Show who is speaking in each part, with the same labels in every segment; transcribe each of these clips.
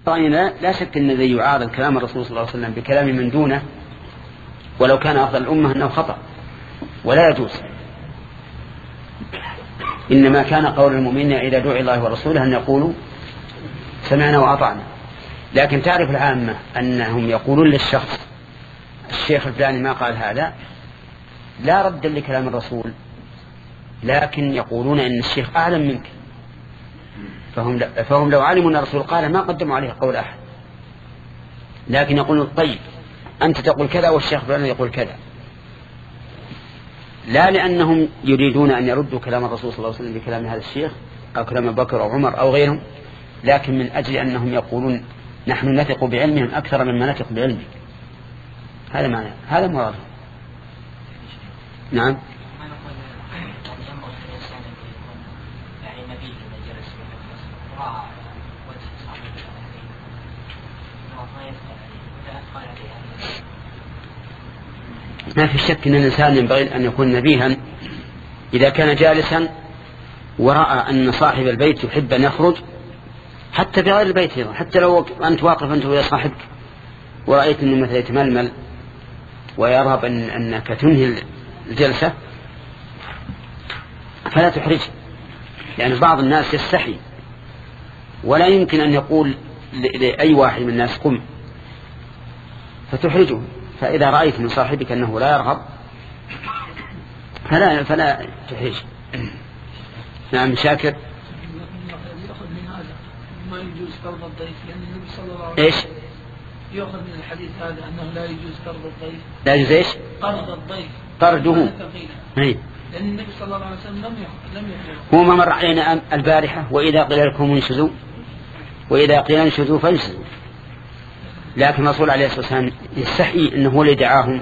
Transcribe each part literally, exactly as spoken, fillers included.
Speaker 1: رأينا لا شك أن الذي يعارض كلام الرسول صلى الله عليه وسلم بكلام من دونه ولو كان أفضل الأمة أنه خطأ ولا يجوز. إنما كان قول المؤمنين إذا دعي الله ورسوله أن يقولوا سمعنا وأطعنا. لكن تعرف العامة أنهم يقولون للشخص الشيخ الفلاني ما قال هذا لا ردا لكلام الرسول، لكن يقولون إن الشيخ أعلم منك، فهم, فهم لو علموا أن الرسول قال ما قدموا عليه قول أحد، لكن يقولون طيب أنت تقول كذا والشيخ فلان يقول كذا، لا لأنهم يريدون أن يردوا كلام الرسول صلى الله عليه وسلم بكلام هذا الشيخ أو كلام بكر أو عمر أو غيرهم، لكن من أجل أنهم يقولون نحن نثق بعلمهم أكثر مما نثق بعلمك. هذا معنى هذا مراد. نعم. ما في شك أن الإنسان ينبغي أن يكون نبيها إذا كان جالسا ورأى أن صاحب البيت يحب أن يخرج حتى بغير البيت، حتى لو أنت واقف أنت ويا صاحبك ورأيت أنه مثلا يتململ ويرهب أن أنك تنهي الجلسة فلا تحرجه، لأن يعني بعض الناس يستحي ولا يمكن أن يقول لأي واحد من الناس قم فتحرجه. فإذا رأيت من صاحبك أنه لا يرغب فلا, فلا تحرجه. نعم شاكر.
Speaker 2: يأخذ من هذا ما يجوز طرد الضيف، لأن النبي صلى الله عليه وسلم
Speaker 1: إيش
Speaker 2: يأخذ من الحديث هذا أنه لا يجوز طرد الضيف.
Speaker 1: لا يجوز إيش؟
Speaker 2: طرد الضيف.
Speaker 1: طرده.
Speaker 2: أي. لأن النبي صلى الله عليه وسلم لم لم يأخذ.
Speaker 1: هو ما مر علينا البارحة وإذا قيل لكم انشزوا وإذا قيل انشزوا فانشزوا، لكن الرسول عليه الصلاة والسلام يستحي أنه هو اللي دعاهم،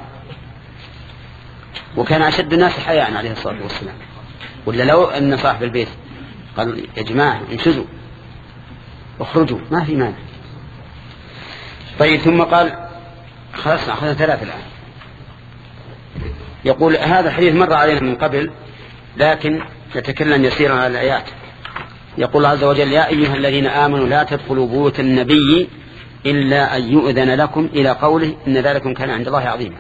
Speaker 1: وكان أشد الناس حياء عليه الصلاة والسلام، ولا لو أن صاحب البيت قال يا جماعة انشزوا اخرجوا ما في مانع. طيب ثم قال خلاص أخذنا ثلاثة الآن. يقول هذا الحديث مر علينا من قبل لكن نتكلم يسيرا على الآيات. يقول عز وجل يا أيها الذين آمنوا لا تدخلوا بيوت النبي إلا أن يؤذن لكم إلى قوله إن ذلكم كان عند الله عظيما.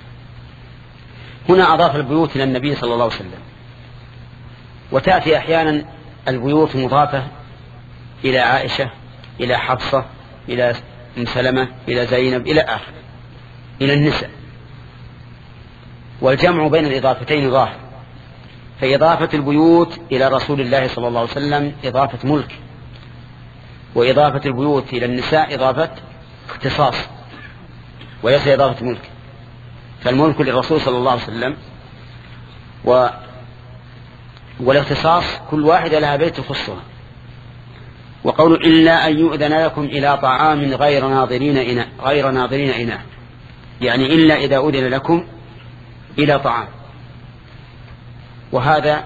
Speaker 1: هنا أضاف البيوت إلى النبي صلى الله عليه وسلم، وتأتي أحيانا البيوت مضافة إلى عائشة إلى حفصة إلى أم سلمة إلى زينب إلى آخر إلى النساء، والجمع بين الإضافتين ظاهر. فإضافة البيوت إلى رسول الله صلى الله عليه وسلم إضافة ملك، وإضافة البيوت إلى النساء إضافة اختصاص وليس إضافة ملك. فالملك للرسول صلى الله عليه وسلم و... والاختصاص كل واحدة لها بيت يخصها. وقول إلا أن يؤذن لكم إلى طعام غير ناظرين إناء غير ناظرين إناء، يعني إلا إذا أذن لكم إلى طعام، وهذا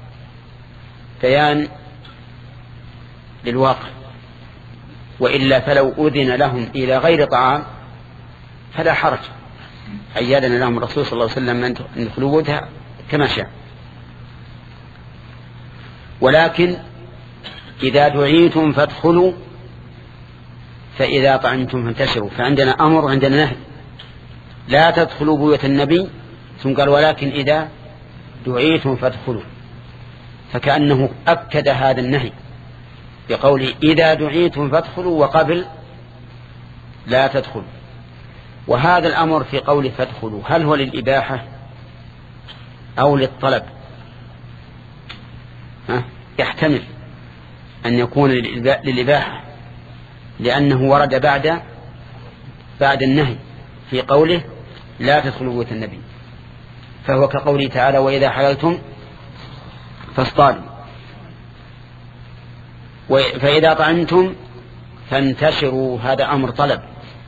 Speaker 1: بيان للواقع، وإلا فلو أذن لهم إلى غير طعام فلا حرج، أيادنا لهم الرسول صلى الله عليه وسلم أن يدخلوا بيوتها كما شاء. ولكن إذا دعيتم فادخلوا فإذا طعمتم فانتشروا، فعندنا أمر وعندنا نهي. لا تدخلوا بيوت النبي ثم قال ولكن إذا دعيتم فادخلوا، فكأنه أكد هذا النهي بقول إذا دعيتم فادخلوا وقبل لا تدخلوا. وهذا الأمر في قول فادخلوا هل هو للإباحة أو للطلب؟ ها؟ يحتمل أن يكون للإباحة لأنه ورد بعد بعد النهي في قوله لا تدخلوا بيوت النبي، فهو كقوله تعالى وإذا حللتم فاصطادوا، فإذا طعمتم فانتشروا. هذا أمر طلب،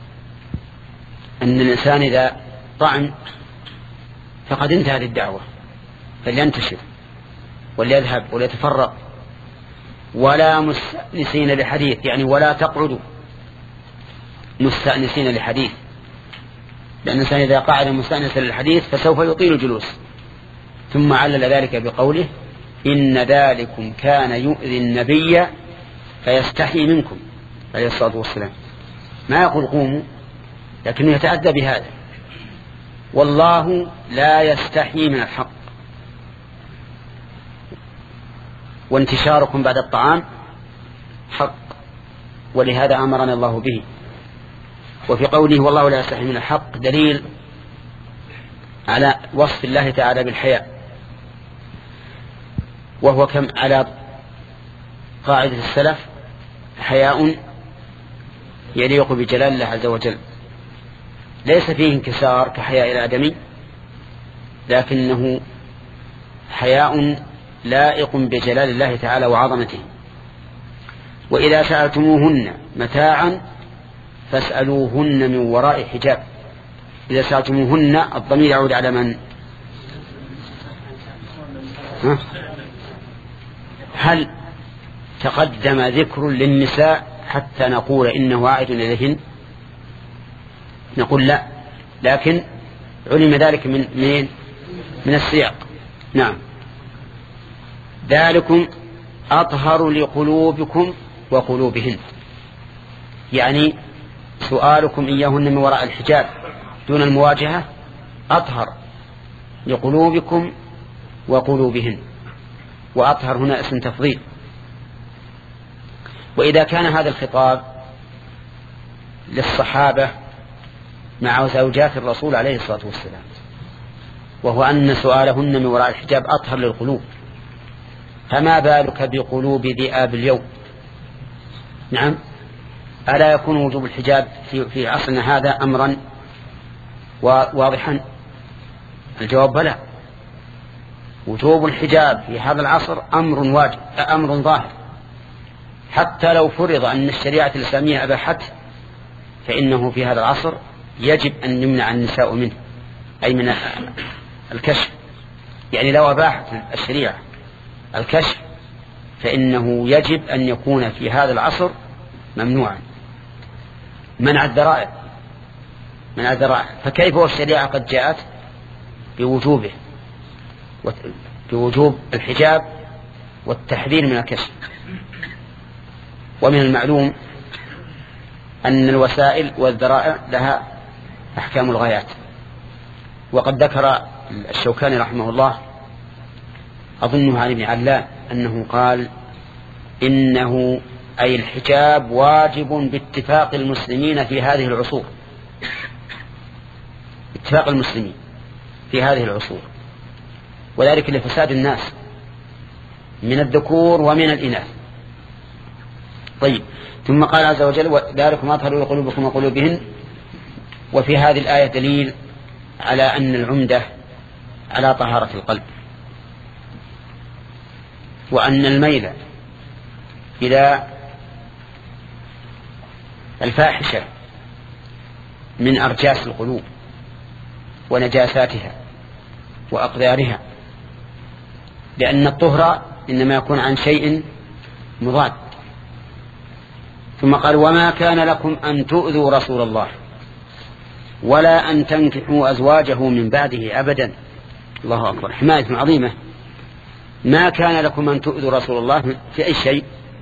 Speaker 1: أن الإنسان إذا طعم فقد انتهت الدعوة فلينتشر وليذهب وليتفرق، ولا مستأنسين لحديث، يعني ولا تقعدوا مستأنسين لحديث، لأن الإنسان إذا قعد مستأنسا للحديث فسوف يطيل الجلوس. ثم علل ذلك بقوله إن ذلكم كان يؤذي النبي فيستحي منكم، عليه الصلاة والسلام، ما يقول قوموا، لكنه يتأدى بهذا. والله لا يستحي من الحق، وانتشاركم بعد الطعام حق، ولهذا أمرنا الله به. وفي قوله والله لا يستحي من الحق دليل على وصف الله تعالى بالحياء، وهو كم على قاعدة السلف حياء يليق بجلال الله عز وجل، ليس فيه انكسار كحياء الآدمي، لكنه حياء لائق بجلال الله تعالى وعظمته. وإذا سألتموهن متاعا فاسألوهن من وراء حجاب. إذا سألتموهن الضمير يعود على من؟ ها؟ هل تقدم ذكر للنساء حتى نقول إنه عائد إليهن؟ نقول لا، لكن علم ذلك من من من السياق. نعم. ذلكم أطهر لقلوبكم وقلوبهن، يعني سؤالكم إياهن من وراء الحجاب دون المواجهة أطهر لقلوبكم وقلوبهن، وأطهر هنا اسم تفضيل. وإذا كان هذا الخطاب للصحابة مع زوجات الرسول عليه الصلاة والسلام، وهو أن سؤالهن من وراء الحجاب أطهر للقلوب، فما بالك بقلوب ذئاب اليوم؟ نعم، ألا يكون وجوب الحجاب في, في عصرنا هذا أمرا واضحا؟ الجواب بلى، وجوب الحجاب في هذا العصر أمر واجب، أمر ظاهر، حتى لو فرض أن الشريعة الإسلامية أباحته فإنه في هذا العصر يجب أن يمنع النساء منه، أي من الكشف. يعني لو أباحت الشريعة الكشف فإنه يجب أن يكون في هذا العصر ممنوعا، منع الذرائع، منع الذرائع. فكيف والشريعة قد جاءت بوجوبه، بوجوب الحجاب والتحذير من الكشف. ومن المعلوم أن الوسائل والذرائع لها أحكام الغايات، وقد ذكر الشوكاني رحمه الله أظنه عن ابن علان أنه قال إنه أي الحجاب واجب باتفاق المسلمين في هذه العصور، اتفاق المسلمين في هذه العصور، وذلك لفساد الناس من الذكور ومن الإناث. طيب، ثم قال عز وجل ذلكم أطهر لقلوبكم وقلوبهن. وفي هذه الآية دليل على أن العمدة على طهارة القلب، وأن الميل إلى الفاحشة من أرجاس القلوب ونجاساتها وأقدارها، لأن الطهر إنما يكون عن شيء مضاد. ثم قال وما كان لكم أن تؤذوا رسول الله ولا أن تنكحوا أزواجه من بعده أبدا. الله أكبر، حماية عظيمة. ما كان لكم أن تؤذوا رسول الله في أي شيء؟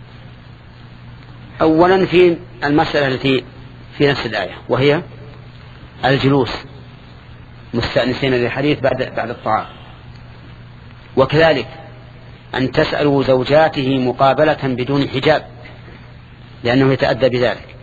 Speaker 1: أولا في المسألة التي في نفس الآية، وهي الجلوس مستأنسين للحديث بعد بعد الطعام، وكذلك أن تسألوا زوجاته مقابلة بدون حجاب لأنه يتأدى بذلك،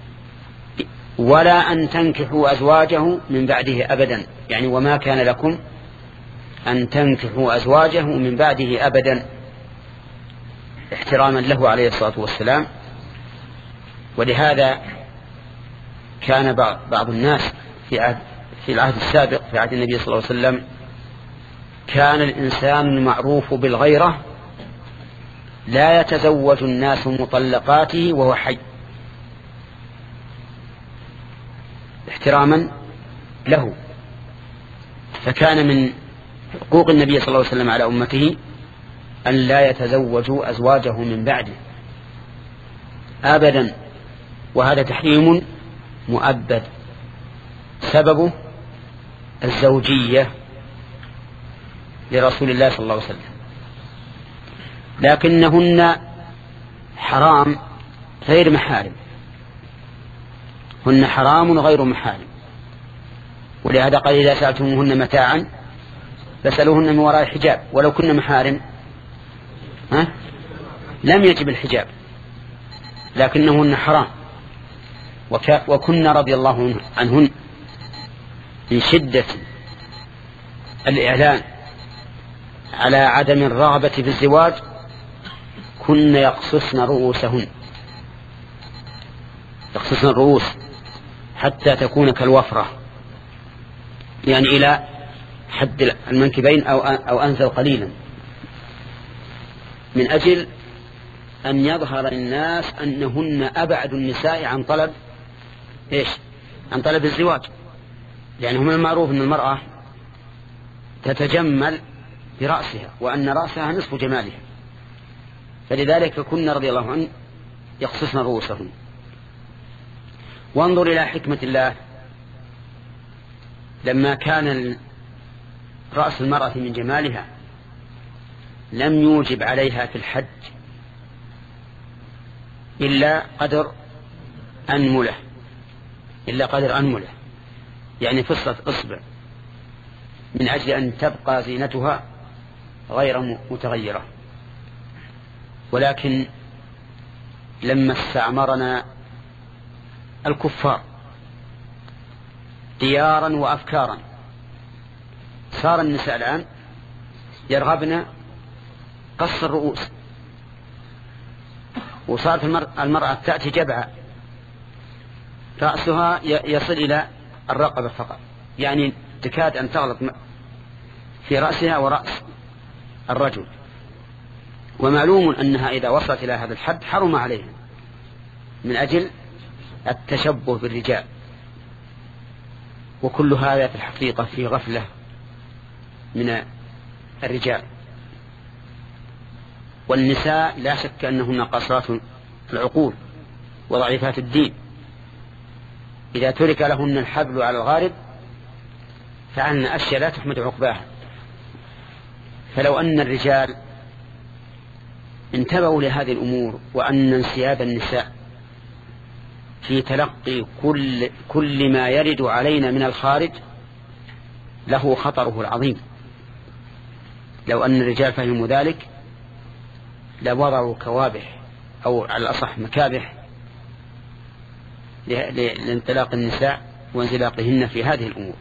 Speaker 1: ولا أن تنكحوا أزواجه من بعده أبدا، يعني وما كان لكم أن تنكحوا أزواجه من بعده أبدا، احتراما له عليه الصلاة والسلام. ولهذا كان بعض الناس في عهد في العهد السابق في عهد النبي صلى الله عليه وسلم كان الإنسان المعروف بالغيرة لا يتزوج الناس مطلقاته وهو حي، احتراما له. فكان من حقوق النبي صلى الله عليه وسلم على أمته أن لا يتزوجوا أزواجه من بعده أبدا، وهذا تحريم مؤبد، سببه الزوجية لرسول الله صلى الله عليه وسلم، لكنهن حرام غير محارم هن حرام غير محارم. ولهذا قال إذا سألتموهن متاعا فسألوهن من وراء الحجاب. ولو كن محارم ها؟ لم يجب الحجاب، لكنهن حرام. وكن رضي الله عنهن من شدة الإعلان على عدم الرغبة في الزواج كن يقصصن رؤوسهن، يقصصن الرؤوس حتى تكون كالوفرة، يعني إلى حد المنكبين أو أو أنزل قليلا، من أجل أن يظهر الناس أنهن أبعد النساء عن طلب إيش؟ عن طلب الزواج. يعني هم المعروف أن المرأة تتجمل برأسها، وأن رأسها نصف جمالها، فلذلك كنا رضي الله عنه يقصصن رؤوسهن. وانظر إلى حكمة الله، لما كان رأس المرأة من جمالها لم يوجب عليها في الحج إلا قدر أنملة، إلا قدر أنملة يعني فصة إصبع، من أجل أن تبقى زينتها غير متغيرة. ولكن لما استعمرنا الكفار ديارا وأفكارا صار النساء الآن يرغبن قص الرؤوس، وصارت المرأة تأتي جبعة رأسها يصل إلى الرقبة فقط، يعني تكاد أن تغلط في رأسها ورأس الرجل. ومعلوم أنها إذا وصلت إلى هذا الحد حرم عليها من أجل التشبه بالرجال. وكل هذا في الحقيقة في غفلة من الرجال. والنساء لا شك أنهن قاصرات العقول وضعيفات الدين، إذا ترك لهن الحبل على الغارب فعلن أشياء لا تحمد عقباها. فلو أن الرجال انتبهوا لهذه الأمور، وأن انسياب النساء في تلقي كل, كل ما يرد علينا من الخارج له خطره العظيم، لو أن الرجال فهموا ذلك لوضعوا كوابح أو على الأصح مكابح لانطلاق النساء وانزلاقهن في هذه الأمور.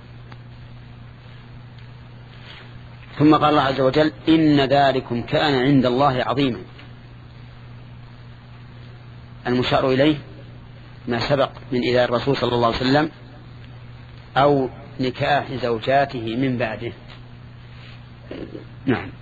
Speaker 1: ثم قال الله عز وجل إن ذلكم كان عند الله عظيما. المشار إليه ما سبق من إذا الرسول صلى الله عليه وسلم أو نكاح زوجاته من بعده. نعم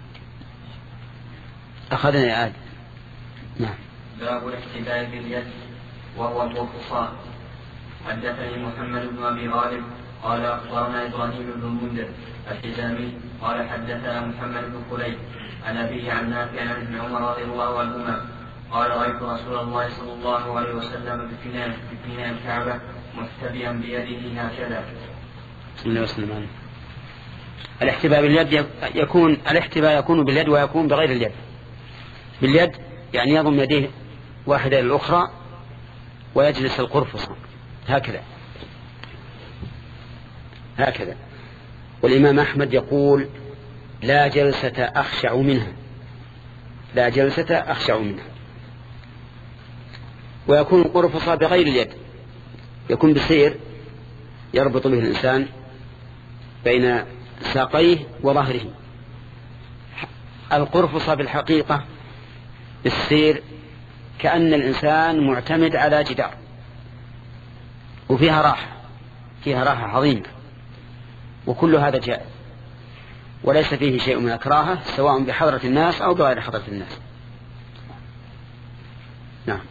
Speaker 1: أخذنا يا آدم. نعم.
Speaker 3: باب الاحتباء باليد وهو القرصان. حدثني محمد بن أبي غالب قال أخبرنا إبراهيم بن المنذر الحزامي قال حدثنا محمد بن خليل عن أبيه عن نافع عن ابن عمر رضي الله عنهما قال رأيت رسول الله صلى الله عليه وسلم بفناء الكعبة محتبيا بيده هكذا.
Speaker 1: بسم الله وسلم عليه. الاحتباء باليد يكون الاحتباء يكون باليد ويكون بغير اليد. باليد يعني يضم يديه واحدة للأخرى ويجلس القرفص هكذا هكذا. والإمام أحمد يقول لا جلسة أخشع منها، لا جلسة أخشع منها. ويكون القرفص بغير اليد، يكون بسير يربط به الإنسان بين ساقيه وظهره. القرفص بالحقيقة بالسير كأن الإنسان معتمد على جدار، وفيها راحة، فيها راحة عظيمة. وكل هذا جائز وليس فيه شيء من أكراهه، سواء بحضرة الناس أو بغير حضرة الناس. نعم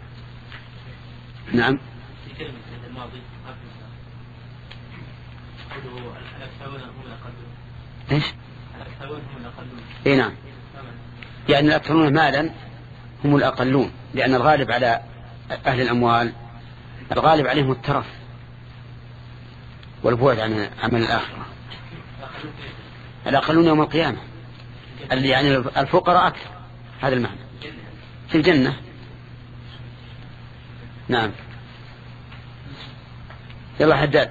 Speaker 1: نعم.
Speaker 4: في كلمة الماضي الأكثرون هم الأقلون.
Speaker 1: إيش؟
Speaker 4: الأكثرون هم الأقلون.
Speaker 1: إيه نعم. يعني الأكثرون مالا هم الأقلون، لأن الغالب على أهل الأموال الغالب عليهم الترف والبعد عن عمل الآخرة. الأقلون يوم القيامة اللي يعني الفقراء أكثر، هذا المعنى في الجنة. نعم. يلا حداد.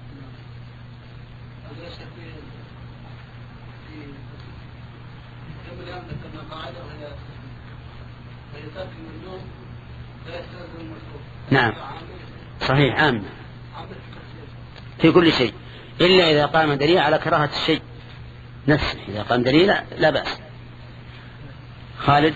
Speaker 1: نعم صحيح عام في كل شيء إلا إذا قام دليل على كراهة الشيء نفسه. إذا قام دليل لا, لا بأس. خالد.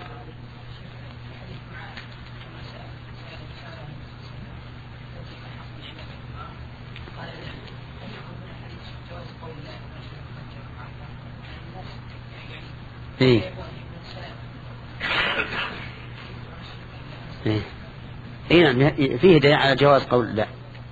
Speaker 1: إيه. إيه. إيه نعم فيه دليل على جواز قول لا.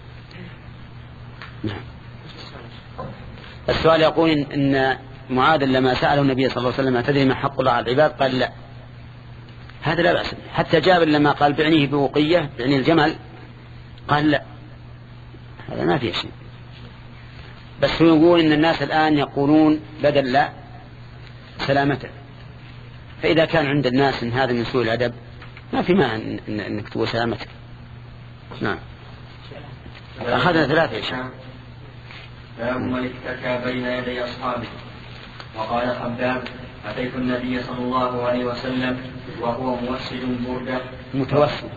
Speaker 1: نعم. السؤال يقول إن معاذ لما سأله النبي صلى الله عليه وسلم أتدري ما حق الله على العباد قال لا. هذا لا بأس. حتى جابر لما قال بعنيه بوقية بعني الجمل قال لا. هذا ما فيه شيء. بس هو يقول إن الناس الآن يقولون بدل لا سلامته. فإذا كان عند الناس إن هذا من سوء الأدب ما في معنى أنك تقول سلامته. نعم. أخذنا ثلاثة أشياء.
Speaker 3: باب من اتكى بين يدي أصحابه. وقال خباب أتيت النبي صلى الله عليه وسلم وهو موسد بردة.
Speaker 1: متوسد.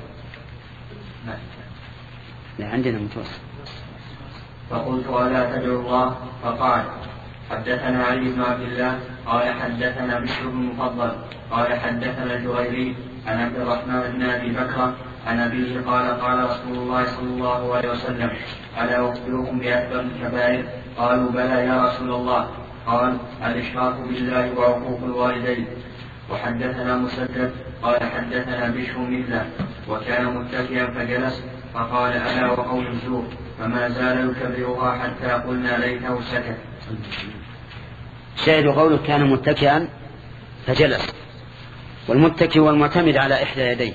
Speaker 1: لا عندنا متوسد.
Speaker 3: فقلت ألا تدعو الله؟ فقال حدثنا علي بن عبد الله قال حدثنا بشر بن المفضل قال حدثنا الجريري عن عبد الرحمن بن أبي بكر عن أبيه قال قال رسول الله صلى الله عليه وسلم ألا أخبركم بأكبر الكبائر؟ قالوا بلى يا رسول الله. قال الإشراك بالله وعقوق الوالدين. وحدثنا مسدد قال حدثنا بشر مثله وكان متكئا فجلس فقال ألا وقول الزور فما زال يكررها حتى قلنا ليته سكت.
Speaker 1: شاهد قوله كان متكئا فجلس. والمتكئ والمعتمد على إحدى يديه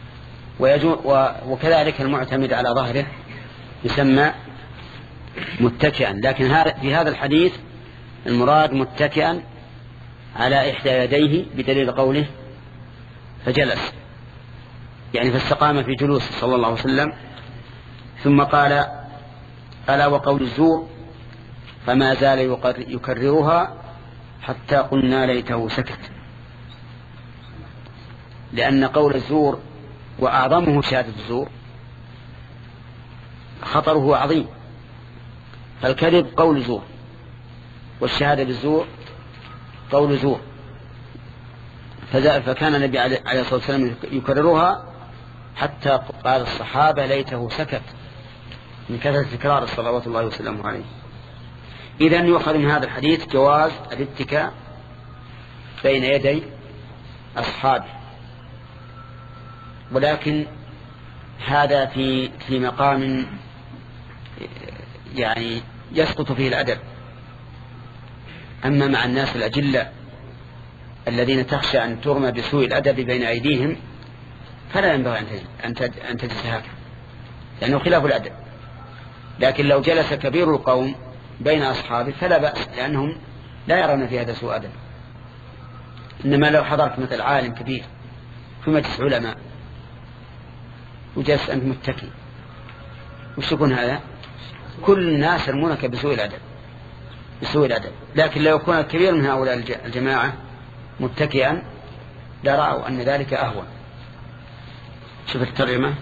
Speaker 1: وكذلك المعتمد على ظهره يسمى متكئا. لكن في هذا الحديث المراد متكئا على إحدى يديه بدليل قوله فجلس يعني فاستقام في جلوسه صلى الله عليه وسلم. ثم قال ألا وقول الزور فما زال يكررها حتى قلنا ليته سكت. لأن قول الزور وأعظمه شهادة الزور خطره عظيم. فالكذب قول زور والشهادة بالزور قول زور. فكان النبي عليه الصلاة والسلام يكررها حتى قال الصحابة ليته سكت من كثرة تكرار صلوات الله وسلامه عليه. إذن يؤخذ من هذا الحديث جواز الاتكاء بين يدي أصحابه. ولكن هذا في في مقام يعني يسقط فيه الأدب. أما مع الناس الأجلة الذين تخشى أن ترمى بسوء الأدب بين أيديهم فلا ينبغي أن تجلس هكذا لأنه خلاف الأدب. لكن لو جلس كبير القوم بين أصحابه فلا بأس لأنهم لا يرون في هذا سوء أدب. إنما لو حضرت مثل عالم كبير في مجلس علماء وجلس أنت متكي وش يكون هذا؟ كل الناس يرمونك بسوء الأدب بسوء الأدب. لكن لو يكون الكبير من هؤلاء الجماعة متكئا لرأوا أن ذلك أهون. شوف الترجمة.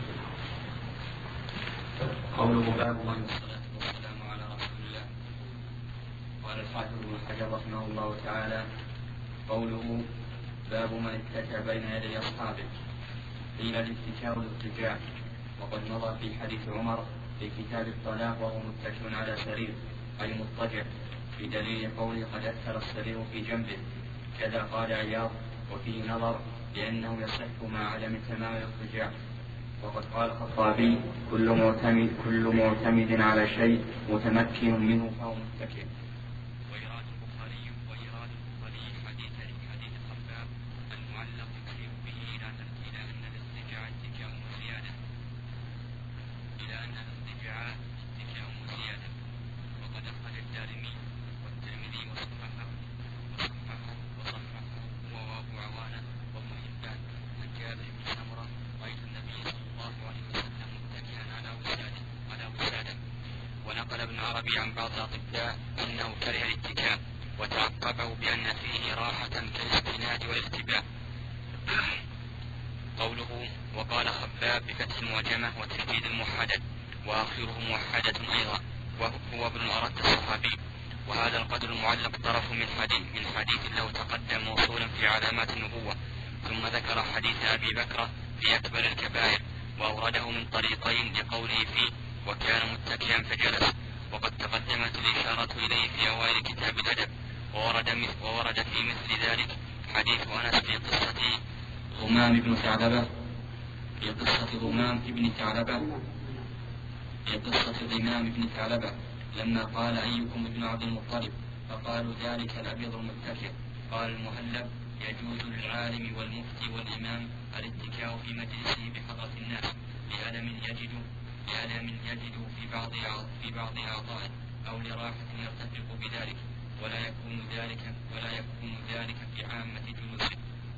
Speaker 3: قوله باب من الصلاة والسلام على رسول الله. قال الحافظ بن حجر رحمه الله تعالى قوله باب من اتكى بين يدي أصحابه. قيل الاتكاء الاتجاه وقد مضى في حديث عمر في كتاب الطلاق وهو متكئ على سرير أي مضطجع بدليل قوله قد أثر السرير في جنبه. كذا قال عياض وفيه نظر لأنه يصح مع عدم تمام الاضطجاع. وقد قال الخطابي كل معتمد, كل معتمد على شيء متمكن منه فهو متكئ. وإيراد البخاري وإيراد البخاري حديث حديث خباب المعلق يشير به إلى إلى أن الاضطجاع اتكاء وزيادة إلى أن الاضطجاع اتكاء وزيادة. وقد أخرج الدارمي والترمذي وصححه وصححه وصححه هو وأبو عوانة وابن حبان عن جابر بن سمرة رأيت النبي صلى الله عليه وسلم متكئا على وسادة على وسادة
Speaker 5: ابن عربي عن بعض الأطباء أنه كره الاتكاء وتعقبه بأن فيه راحة كالاستناد والاختباء. قوله وقال خباب بفتح المعجمة وتشديد الموحدة وآخره موحدة أيضا وهو ابن الأرت الصحابي. وهذا القدر المعلق طرف من حديث, من حديث له تقدم موصولا في علامات النبوة، ثم ذكر حديث أبي بكر في أكبر الكبائر وأورده من طريقين لقوله فيه وكان متكئا فجلس، وقد تقدمت الإشارة إليه في أوائل كتاب الأدب. وورد, وورد في مثل ذلك حديث أنس في قصة غمام بن ثعلبة في قصة غمام بن ثعلبة في قصة غمام بن ثعلبة لما قال أيكم ابن عبد المطلب فقالوا ذلك الأبيض المتكئ. قال المهلب يجوز للعالم والمفتي والإمام الاتكاء في مجلسه بحضرة الناس لألم يجد لألم يجد في بعض في بعض أعضائه أو لراحة يرتفق بذلك، ولا يكون ذلك ولا يكون ذلك في عامة جلوسه.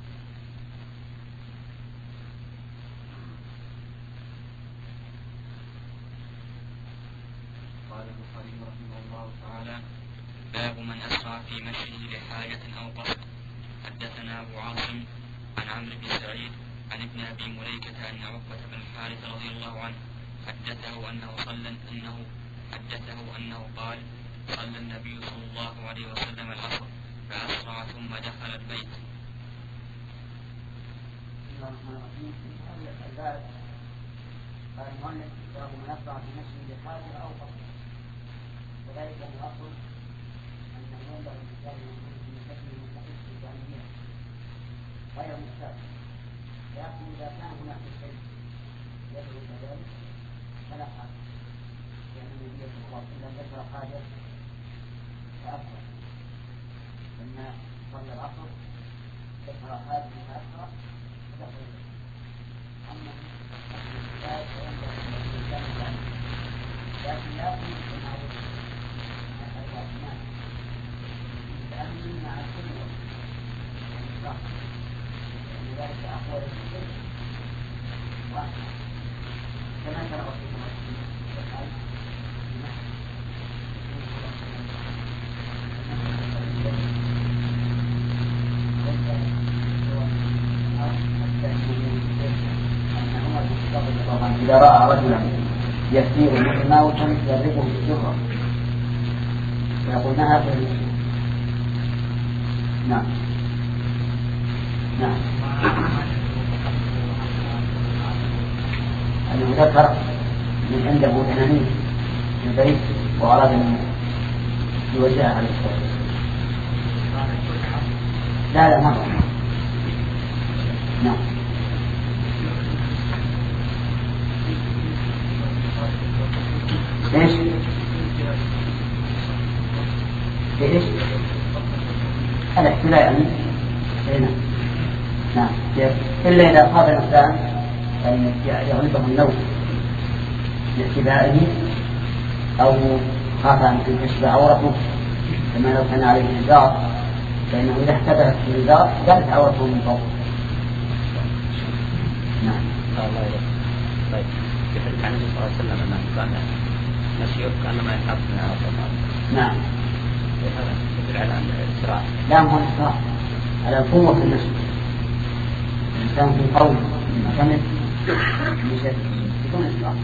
Speaker 5: قال البخاري رحمه الله تعالى باب من أسرع في مشيه لحاجة أو قصد. حدثنا أبو عاصم عن عمرو بن سعيد عن ابن أبي مليكة أن عقبة بن الحارث رضي الله عنه حدثه أنه صلى أنه حدثه أنه قال صلى النبي صلى الله عليه وسلم العصر فأسرع ثم دخل البيت.
Speaker 1: قال المؤلف باب من أسرع في مشيه لحاجة أو قصد، وذلك أن الأصل أنه ينبغي للإنسان أن يكون في مشيه مستقيم في جانبيه غير مستقيم، لكن إذا كان هناك شيء يدعو إلى ذلك فلا حاجة، لأن النبي صلى الله عليه وسلم ذكر حاجة فأكثر لما صلى العصر ذكر حاجة فأكثر فدخل. أما لا ينبغي للإنسان ذلك، لكن لا يمكن أن نعرف الأسماء التأمين مع كل وقت، لأن ذلك أقوى للشيء واحد كما كان رسول الله يفعل إذا رأى رجلا يسير متماوتا يضربه بالجرة فيقول ما هذا المسلم. نعم نعم أنه ذكر من عنده تنانين في البيت وأراد أن يوجهها على الصلاة. لا لا مرة. نعم ايش؟ ايش؟ الاحتلال يعني هنا. نعم إلا إذا خاف الإنسان أن يغلبه النوم لاحتبائه أو خاف أن تكشف عورته كما لو كان عليه إنذار، فإنه إذا احتبأت في الإنذار زادت عورته من فوق. نعم.
Speaker 6: طيب كيف كان النبي صلى الله عليه وسلم أنه كان نسير كأنما يحب من عرض الله.
Speaker 1: نعم.
Speaker 6: هذا يدل على أن الإسراع.
Speaker 1: لا هو الإسراع على قوة النسل. الإنسان في قول معتمد يكون إسراع.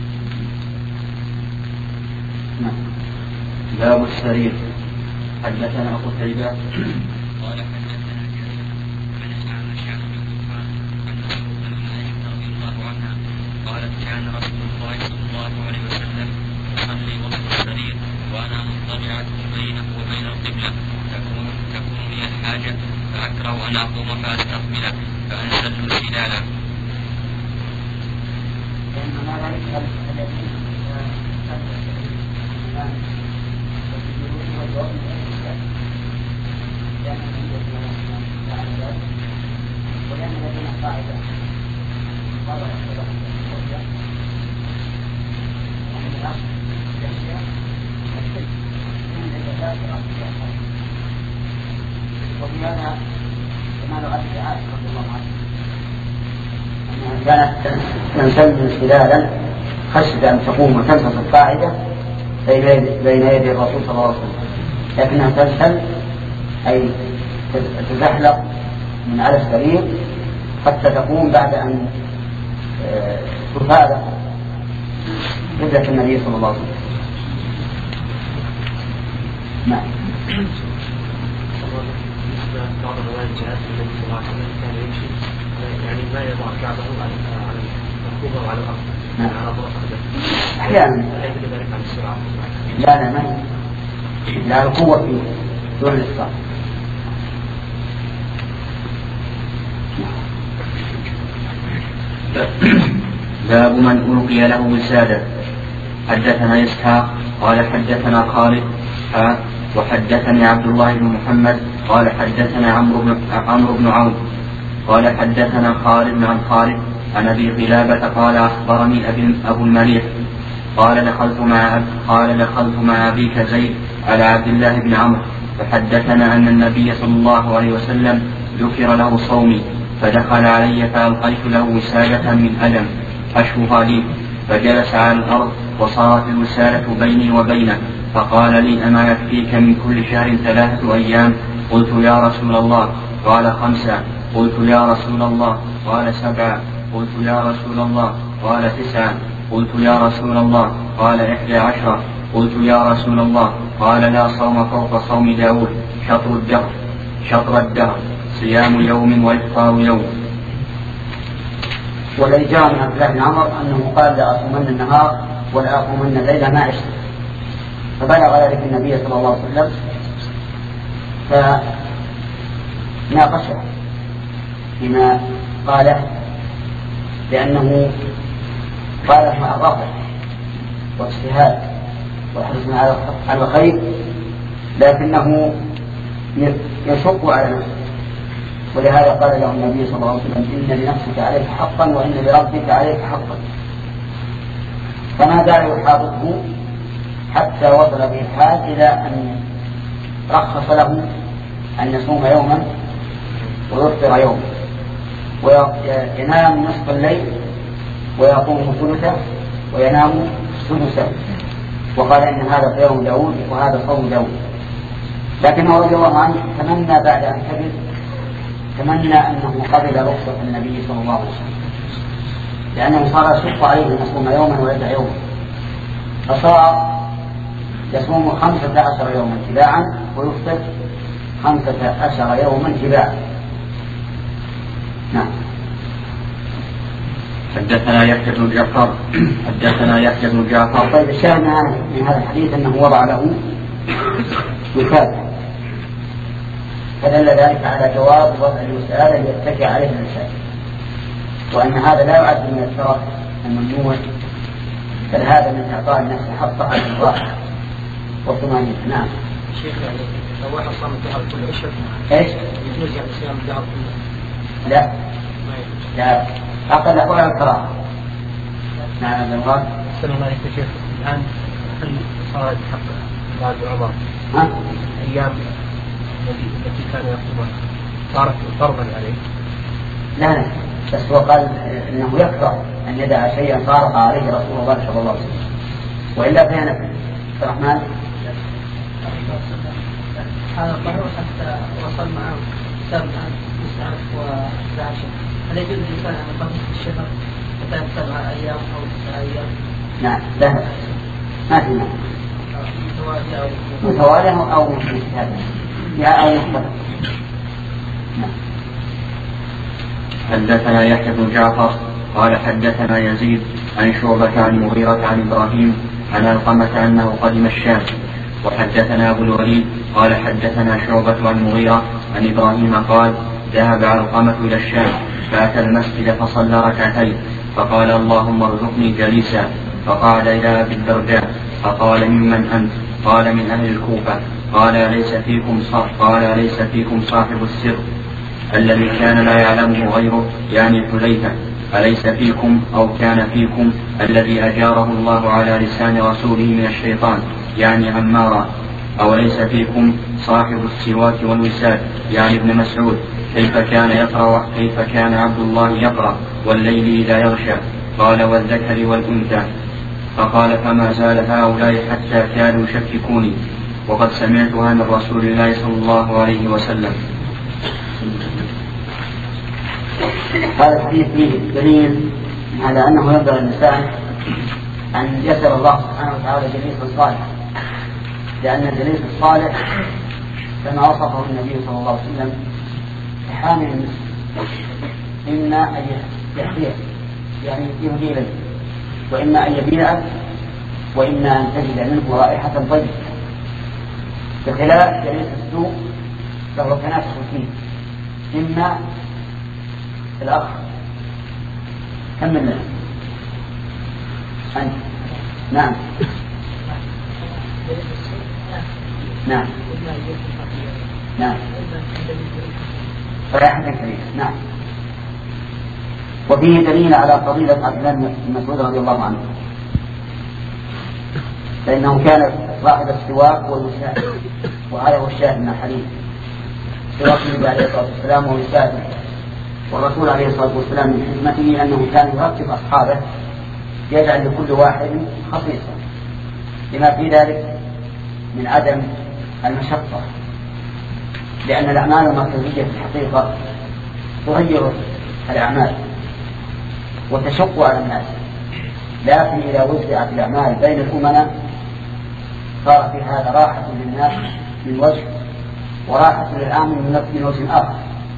Speaker 1: نعم.
Speaker 5: باب السرير. حدثنا قتيبة قال حدثنا جرير بن الأعمش عن الكوفة عن مسروق بن عائشة رضي الله عنها قالت كان رسول الله صلى الله عليه وسلم يصلي وسط السرير وأنا مضطجعة بينه وبين القبلة تكون تكون لي الحاجة فأكره أن أقوم فأستقبله فأنزل انسلالا.
Speaker 1: ولأن لدينا قاعدة قالوا أحسبه الخرجة ومن الأصل الأشياء السلم من الإبادات والأصل وفي هذا كمال أبي عائشة رضي الله عنها أنها كانت تنسل انسلالا خشية أن تقوم وتنسى القاعدة بين يدي الرسول صلى الله عليه وسلم، لكنها تنسل أي تزحلق من على السرير حتى تقوم بعد أن تفارق قبلة النبي صلى الله عليه وسلم. نعم.
Speaker 4: بعض الروايات جاءت النبي صلى الله عليه وسلم كان يمشي يعني ما يضع كعبه على على الركوب وعلى الارض على ضربه
Speaker 1: احيانا
Speaker 4: لا يدل ذلك عن السرعه.
Speaker 1: لا لا ما لا القوه في دون الاسقاط.
Speaker 3: باب من ألقي له وسادة. حدثنا إسحاق قال حدثنا خالد ها وحدثني عبد الله بن محمد قال حدثنا عمرو بن عمرو بن عون قال حدثنا خالد عن خالد عن أبي قلابة قال أخبرني أبو المليح قال دخلت مع قال دخلت مع أبيك زيد على عبد الله بن عمرو فحدثنا أن النبي صلى الله عليه وسلم ذكر له صومي فدخل علي فألقيت له وسادة من ألم أشوفها لي فجلس على الأرض وصارت الوسادة بيني وبينه فقال لي أما يكفيك من كل شهر ثلاثة أيام؟ قلت يا رسول الله. قال خمسة. قلت يا رسول الله. قال سبعة. قلت يا رسول الله. قال تسعة. قلت يا رسول الله. قال إحدى عشرة. قلت يا رسول الله. قال لا صوم فوق صوم داود شطر الدهر شطر الدهر صيام يوم وإفطار يوم.
Speaker 1: والذي جاء من عبد الله بن عمر أنه قال لأصومن النهار ولا أقومن الليل ما عشت، فبلغ ذلك النبي صلى الله عليه وسلم فناقشه فيما قاله، لأنه قاله مع الرفع واجتهاد وحرص على الخير، لكنه يشق على نفسه، ولهذا قال له النبي صلى الله عليه وسلم إن لنفسك عليك حقا وإن لربك عليك حقا، فما داعي يحافظه حتى وصل به الحال إلى أن رخص له أن يصوم يوما ويفطر يوما وينام نصف الليل ويقوم ثلثه وينام سدسه، وقال إن هذا صيام داود وهذا صوم داود. لكنه رضي الله عنه تمنى بعد أن كبر تمنى أنه قبل رخصة النبي صلى الله عليه وسلم، لأنه صار يشق عليه أن يصوم يوما ويدع يوما، فصار يصوم خمسة عشر يوما تباعا ويفطر خمسة عشر يوما تباعا. نعم.
Speaker 3: حدثنا يحيى بن جعفر حدثنا يحيى بن جعفر
Speaker 1: طيب الشاهد من هذا الحديث أنه وضع له وسادة، فدل ذلك على جواز وضع الوسادة يتكئ عليه الإنسان، وأن هذا لا يعد من الترف الممنوع، بل هذا من إعطاء النفس حقها على الراحة والطمأنينة. نعم.
Speaker 4: شيخ يعني لو واحد صام الدهر كله ايش
Speaker 1: ايش؟
Speaker 4: يجوز يعني صيام الدهر كله؟
Speaker 1: لا لا أقل أقوال الكراهة. نعم هذا المراد.
Speaker 4: السلام عليكم يا شيخ. الآن هل صار حق بعد عمر
Speaker 1: ها؟
Speaker 4: أيام التي كان يخطبها صارت فرضا عليه؟
Speaker 1: لا لا بس هو قال إنه يكره أن يدع شيئا صارق عليه رسول الله صلى الله عليه وسلم، وإلا فهي نفل. الرحمن
Speaker 2: هذا الطهور حتى وصل معه سبعة تسعة وأحد عشر، هل يجوز الإنسان أن يطهر في الشهر حتى سبعة أيام أو تسعة أيام؟
Speaker 1: نعم لا ما في معنى متوالية أو مستهدف يا أو مختلف.
Speaker 3: حدثنا يحيى بن جعفر قال حدثنا يزيد عن شعبة عن مغيرة عن إبراهيم عن علقمة أنه قدم الشام. وحدثنا أبو الوليد قال حدثنا شعبة عن مغيرة عن إبراهيم قال ذهب علقمة إلى الشام فأتى المسجد فصلى ركعتين فقال اللهم ارزقني جليسا، فقعد إلى أبي الدرداء فقال ممن أنت؟ قال من أهل الكوفة. قال ليس فيكم صاحب قال ليس فيكم صاحب السر الذي كان لا يعلمه غيره يعني حذيفة؟ أليس فيكم أو كان فيكم الذي أجاره الله على لسان رسوله من الشيطان يعني عمارا؟ أو ليس فيكم صاحب السواك والوساد يعني ابن مسعود؟ كيف كان يقرأ كيف كان عبد الله يقرأ والليل إذا يغشى؟ قال والذكر والأنثى. فقال فما زال هؤلاء حتى كادوا يشككوني وقد سمعتها من رسول الله صلى الله عليه وسلم.
Speaker 1: هذا الحديث فيه دليل على أنه ينبغي الإنسان أن يسأل الله سبحانه وتعالى جليس الصالح، لأن الجليس الصالح كما وصفه النبي صلى الله عليه وسلم كحامل المسك، إما أن يحذيه يعني يهدي له، وإما أن يبيعه، وإما أن تجد منه رائحة طيبة، بخلاف جليس السوء فهو تنافس فيه. إما الأخ كمل لنا أنت. نعم نعم نعم رائحة كريمة. نعم. وفيه دليل على فضيلة عبد الله بن مسعود رضي الله عنه، فإنه كان صاحب السواك والوساد، وهذا هو الشاهد من الحديث. سواك النبي عليه الصلاة والسلام ووساده، والرسول عليه الصلاة والسلام من حكمته أنه كان يرتب أصحابه يجعل لكل واحد خصيصة، لما في ذلك من عدم المشقة، لأن الأعمال المركزية في الحقيقة تغير الأعمال وتشق على الناس، لكن إذا وزعت الأعمال بين الأمناء صار في هذا راحة للناس من وجه وراحة للعامل من وجه آخر.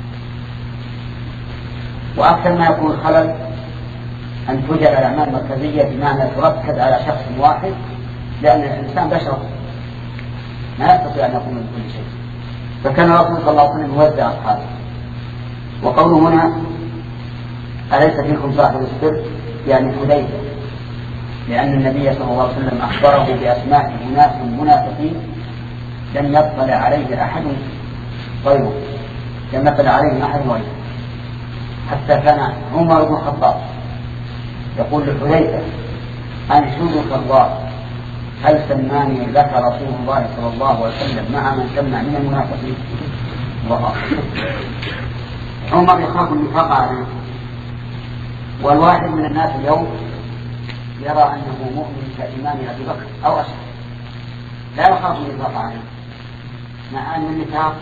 Speaker 1: وأكثر ما يكون الخلل أن توجد الأعمال المركزية بمعنى تركز على شخص واحد، لأن الإنسان بشر ما يستطيع أن يقوم بكل شيء، فكان الرسول صلى الله عليه وسلم يوزع أصحابه. وقوله هنا أليس فيكم صاحب السر يعني حذيفة، لأن النبي صلى الله عليه وسلم أخبره بأسماء أناس منافقين لم يطلع عليه أحد غيره، لم يطلع عليه أحد غيره، حتى كان عمر بن الخطاب يقول لحذيفة أنشدك الله هل سماني لك رسول الله صلى الله عليه وسلم مع من سمع من المنافقين. الله عمر يخاف النفاق عليه، والواحد من الناس اليوم يرى أنه مؤمن كإيمان أبي بكر أو أشهر، لا يخاف النفاق عليه، مع أن النفاق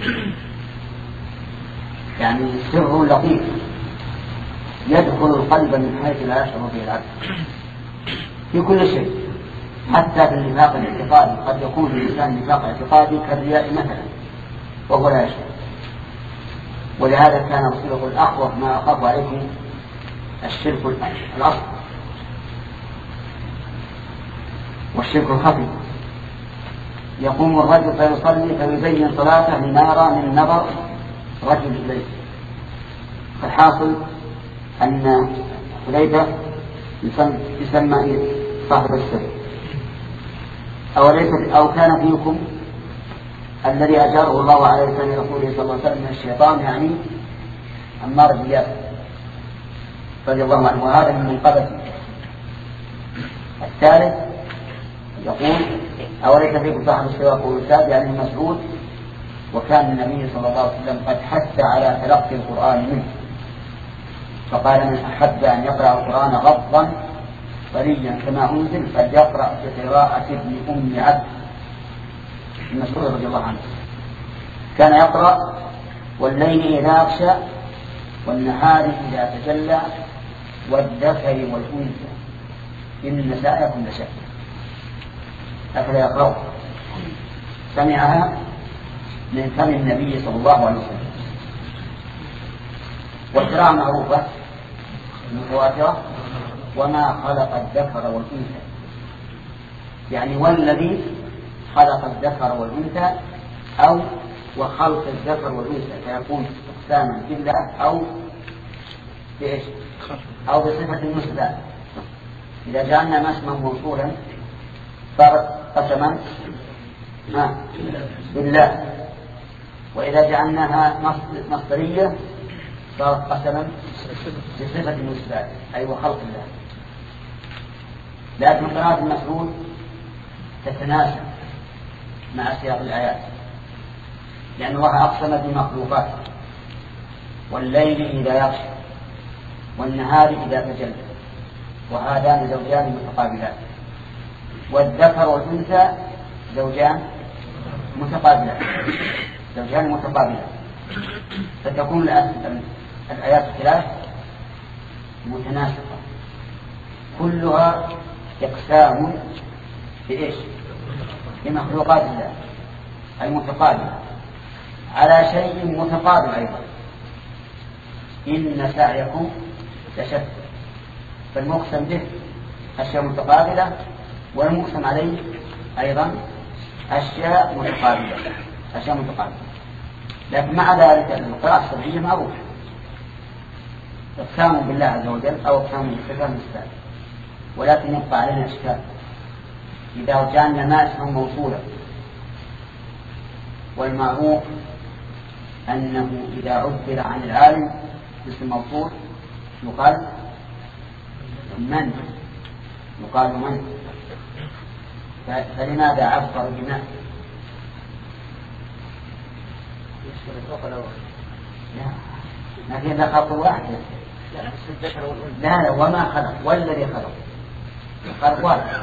Speaker 1: يعني سر لطيف يدخل القلب من حيث لا يشعر به العبد في كل شيء، حتى في النفاق الاعتقادي قد يكون الإنسان نفاق اعتقادي كالرياء مثلا وهو لا يشعر. ولهذا كان رسوله الأخوف ما أخاف عليكم الشرك الأصغر والشرك الخفي. يقوم الرجل فيصلي فيبين صلاته لما يرى من نظر رجل إليه، فالحاصل أن حذيفة يسمى صاحب السر. أو, أو كان فيكم الذي أجاره الله عليه لسان رسوله صلى الله عليه وسلم من الشيطان، يعني عمار بن ياسر رضي الله عنه، وهذا من منقبته. الثالث يقول أوليس فيكم صاحب السواك والوساد يعني مسعود، وكان النبي صلى الله عليه وسلم قد حث على تلقي القرآن منه، فقال من أحب أن يقرأ القرآن غضا طريا كما أنزل فليقرأ بقراءة ابن أم عبد المسعود رضي الله عنه. كان يقرأ والليل إذا يغشى والنهار إذا تجلى والذكر والأنثى إن سعيكم لشتى. أفلا يقرأ؟ سمعها من فم النبي صلى الله عليه وسلم. والقراءة معروفة متواترة، وما خلق الذكر والأنثى يعني والذي خلق الذكر والأنثى، أو وخلق الذكر والأنثى فيكون اقساما بالله أو بإيش أو بصفة المثبات. إذا جعلنا ما اسما موصولا صارت قسما بالله، وإذا جعلناها مصدرية صارت قسما بصفة المثبات أي وخلق الله. لكن قراءة المسعود تتناسب مع سياق الآيات، لأن الله أقسم بمخلوقات والليل إذا يغشى والنهار إذا تجلى وهذان زوجان متقابلان، والذكر والأنثى زوجان متقابلان زوجان متقابلان فتكون الآيات الثلاث متناسقة كلها إقسام بإيش؟ بمخلوقات الله المتقابلة على شيء متقابل أيضا، إن سعيكم لشتى، فالمقسم به أشياء متقابلة والمقسم عليه أيضا أشياء متقابلة أشياء متقابلة لكن مع ذلك القراءة السبعية معروفة، اقسام بالله عز وجل أو اقسام بالصفات المستقبل، ولكن يبقى علينا إشكال إذا رجعنا ما اسمه موصولا، والمعروف أنه إذا عبر عن العالم اسم موصول يقال من يقال من فلماذا عبر بما؟ لا ما في إلا خلق واحد، لا لا وما خلق والذي خلق خلق واحد.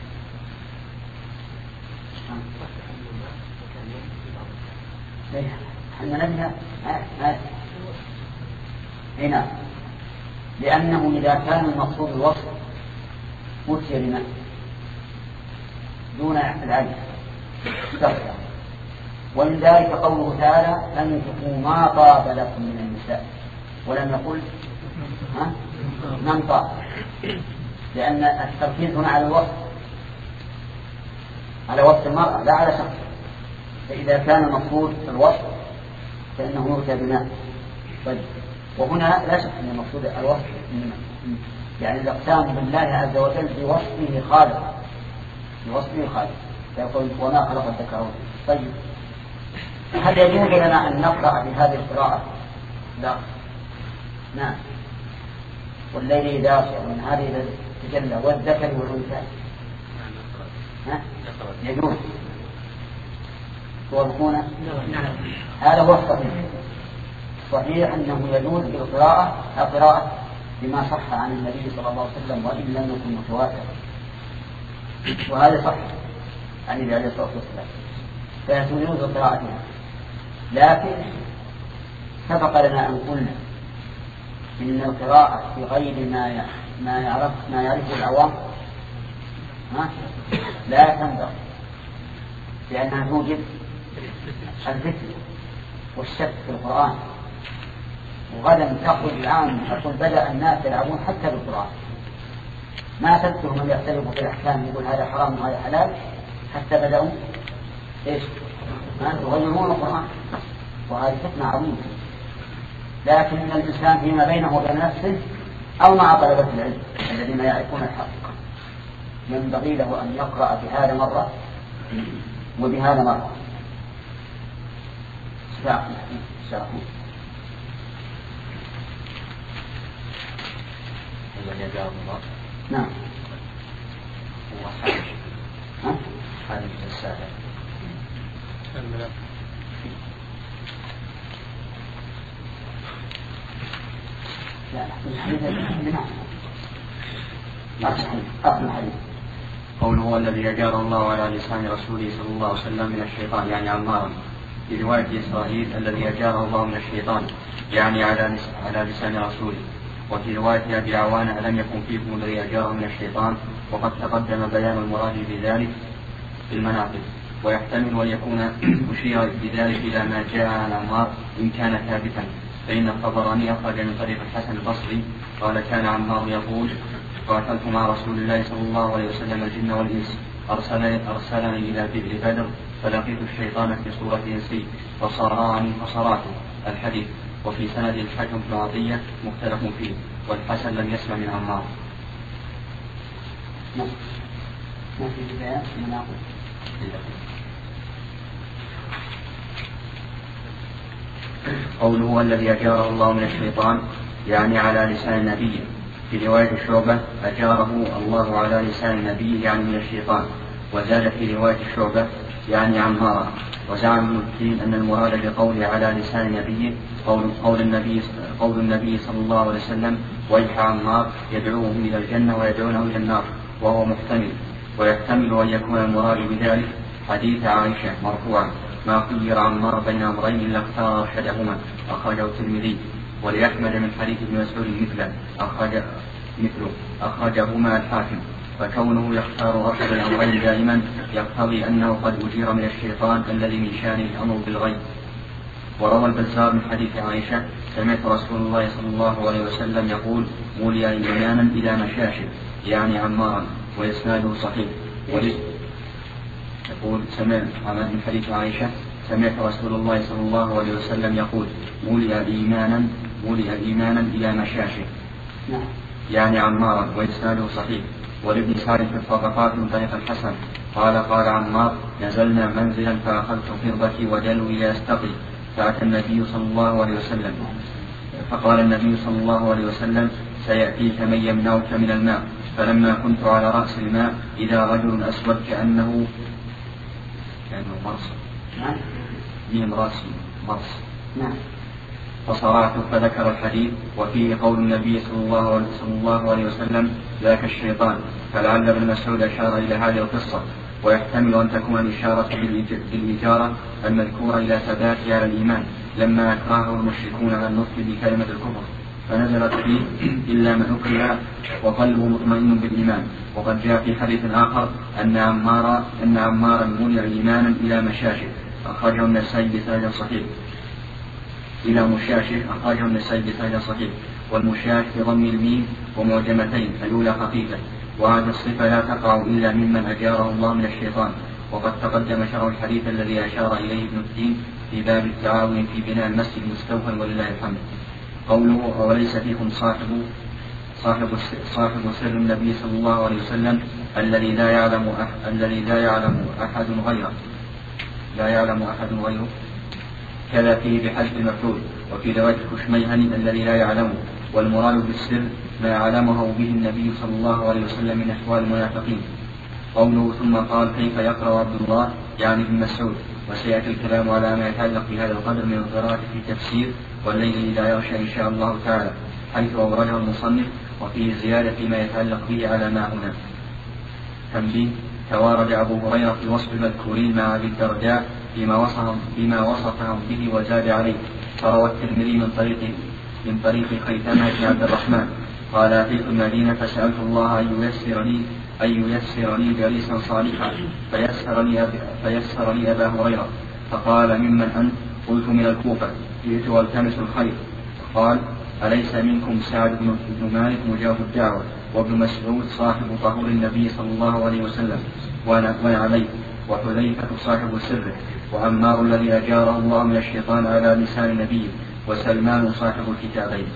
Speaker 1: احنا نبنى هنا لأنه إذا كان المقصود الوصف أتي بما دون العجز استغفر، ومن ذلك قوله تعالى فانكحوا ما طاب لكم من النساء، ولم يقل ها من طاب، لأن التركيز هنا على الوصف على وصف المرأة لا على شخص، فإذا كان المقصود الوصف فإنه يؤتى بما. طيب وهنا لا شك أن المقصود الوصف يعني الأقسام بالله عز وجل بوصفه خالق بوصفه خالق فيقول وما خلق الذكر. طيب هل يجوز لنا أن نقرأ بهذه القراءة؟ لا نعم والليل إذا يغشى والنهار إذا تجلى والذكر والأنثى يجوز توافقون؟ هذا هو الصحيح. صحيح أنه يجوز بالقراءة القراءة بما صح عن النبي صلى الله عليه وسلم وإن لم يكن متواترا، وهذا صح عن النبي عليه الصلاة والسلام فيجوز قراءتها. لكن سبق لنا أن قلنا إن القراءة في غير ما ما يعرف ما يعرفه العوام ها لا تنبغي، لأنها توجب الفتن والشك في القرآن. وغدا تخرج العام تقول بدأ الناس يلعبون حتى بالقرآن، ما سبتهم من يختلفوا في الأحكام يقول هذا حرام وهذا حلال حتى بدأوا إيش ما يغيرون القرآن، وهذه فتنة عظيمة. لكن الإنسان فيما بينه وبين نفسه أو مع طلبة العلم الذين يعرفون الحق ينبغي له أن يقرأ بهذا مرة وبهذا مرة. شرحوا نعم
Speaker 6: هو حاجة حاجة الساعة
Speaker 1: لا أصل الحديث
Speaker 3: قوله هو الذي أجار الله على لسان رسوله صلى الله عليه وسلم من الشيطان يعني عمارا، في رواية إسرائيل الذي أجاره الله من الشيطان يعني على على لسان رسوله. وفي رواية أبي عوانة ألم يكن فيكم الذي أجاره من الشيطان، وقد تقدم بيان المراد بذلك في المناقب. ويحتمل أن يكون أشير بذلك إلى ما جاء عن عمار إن كان ثابتا، فإن الطبراني أخرج من طريق الحسن البصري قال كان عمار يقول قاتلت مع رسول الله صلى الله عليه وسلم الجن والإنس أرسلني, أرسلني إلى بئر بدر فلقيت الشيطان في صورة إنسي فصرعني فصراته. الحديث. وفي سند الحكم بن عطية مختلف فيه، والحسن لم يسمع من عمار.
Speaker 1: ما في بيان مناقب.
Speaker 3: قوله هو الذي أجاره الله من الشيطان يعني على لسان نبيه. في رواية الشعبة أجاره الله على لسان النبي يعني من الشيطان. وزاد في رواية الشعبة يعني عمارا. وزعم ابن الدين أن المراد بقوله على لسان نبيه قول, قول, النبي قول النبي صلى الله عليه وسلم ويح عمار يدعوهم إلى الجنة ويدعونه إلى النار، وهو محتمل، ويحتمل أن يكون المراد بذلك حديث عائشة مرفوعا: ما خير عمار بين أمرين إلا اختار أحدهما، أخرجه الترمذي. ولأحمد من حديث ابن مسعود مثله أخرج مثله أخرجهما الحاكم. فكونه يختار أحد الأمرين دائما يقتضي أنه قد أجير من الشيطان الذي من شانه الأمر بالغيب. وروى البزار من حديث عائشة: سمعت رسول الله صلى الله عليه وسلم يقول: مولي إيمانا إلى مشاشر، يعني عمارا، وإسناده صحيح. يقول سمعت من حديث عائشة: سمعت رسول الله صلى الله عليه وسلم يقول: مولي إيمانا مولي إيمانا إلى مشاشر، يعني عمارا، وإسناده صحيح. ولابن سعد في الطبقات من طريق الحسن قال: قال عمار: نزلنا منزلا فأخذت فضتي ودلوا إلى أستقي، فأتى النبي صلى الله عليه وسلم فقال النبي صلى الله عليه وسلم: سيأتيك من يمنعك من الماء. فلما كنت على رأس الماء إذا رجل أسود كأنه كأنه مرص مين راسي مرص فصرعت فذكر الحديث، وفيه قول النبي صلى الله عليه وسلم: ذاك الشيطان. فلعل ابن مسعود أشار إلى هذه القصة، ويحتمل أن تكون الإشارة بالإجارة المذكورة إلى ثباتها على الإيمان لما أكرهه المشركون على النطق بكلمة الكفر، فنزلت فيه: إلا من أكره وقلبه مطمئن بالإيمان. وقد جاء في حديث آخر أن عمارا أن عمارا منع إيمانا إلى مشاشر، أخرجه النسائي بسند صحيح. إلى مشاشر أخرجه النسائي بسند صحيح. والمشاش بضم الميم ومعجمتين، الأولى خفيفة. وهذه الصفة لا تقع إلا ممن أجاره الله من الشيطان. وقد تقدم شرح الحديث الذي أشار إليه ابن الدين في باب التعاون في بناء المسجد مستوفا ولله الحمد. قوله: وليس فيكم صاحب صاحب صاحب سر النبي صلى الله عليه وسلم الذي لا يعلم أح... الذي لا يعلم أحد غيره لا يعلم أحد غيره كذا فيه بحذف المفعول. وفي رواية الكشميهني: الذي لا يعلمه. والمراد بالسر ما علمه به النبي صلى الله عليه وسلم من أحوال المنافقين. قوله: ثم قال: كيف يقرأ عبد الله، يعني ابن مسعود. وسيأتي الكلام على ما يتعلق بهذا القدر من القراءة في تفسير والليل إذا يغشى إن شاء الله تعالى، حيث أورده المصنف، وفيه زيادة فيما يتعلق به على ما هنا. تنبيه: توارد أبو هريرة في وصف المذكورين مع أبي الدرداء بما وصفهم, بما وصفهم به وزاد عليه. فروى الترمذي من طريق من طريق خيثمة بن عبد الرحمن قال: أتيت المدينة فسألت الله أن ييسر لي أن ييسر لي جليسا صالحا فيسر لي فيسر لي أبا هريرة. فقال: ممن أنت؟ قلت: من الكوفة، جئت والتمس الخير. قال: أليس منكم سعد بن مالك مجاب الدعوة، وابن مسعود صاحب طهور النبي صلى الله عليه وسلم، وأنا عليه، وحذيفة صاحب سره، وعمار الذي أجاره الله من الشيطان على لسان نبيه، وسلمان صاحب الكتابين.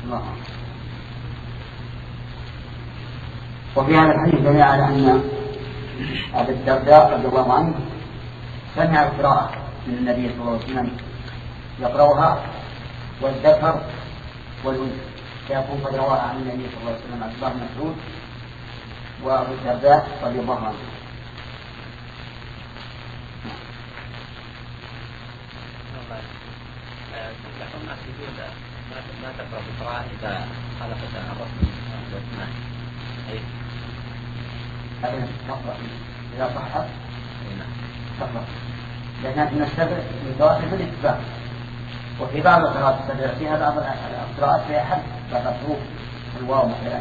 Speaker 1: وفي هذا الحديث دليل على أن أبا الدرداء رضي الله عنه سمع القراءة من النبي صلى الله عليه وسلم يقرأها، والذكر والأنثى فيكون قد رواها عن النبي صلى الله عليه وسلم عبد الله بن مسعود وأبو الدرداء رضي الله عنه.
Speaker 6: بعض الناس يقول ما تقرأ بالقراءة إذا خالفت الرسم والإسناد. أي
Speaker 1: أبدا تقرأ إذا صحت تقرأ، لأن السبع القراءة في الاتفاق. وفي بعض القراءات السبع فيها بعض القراءات فيها حد بعض الحروف الواو مثلا.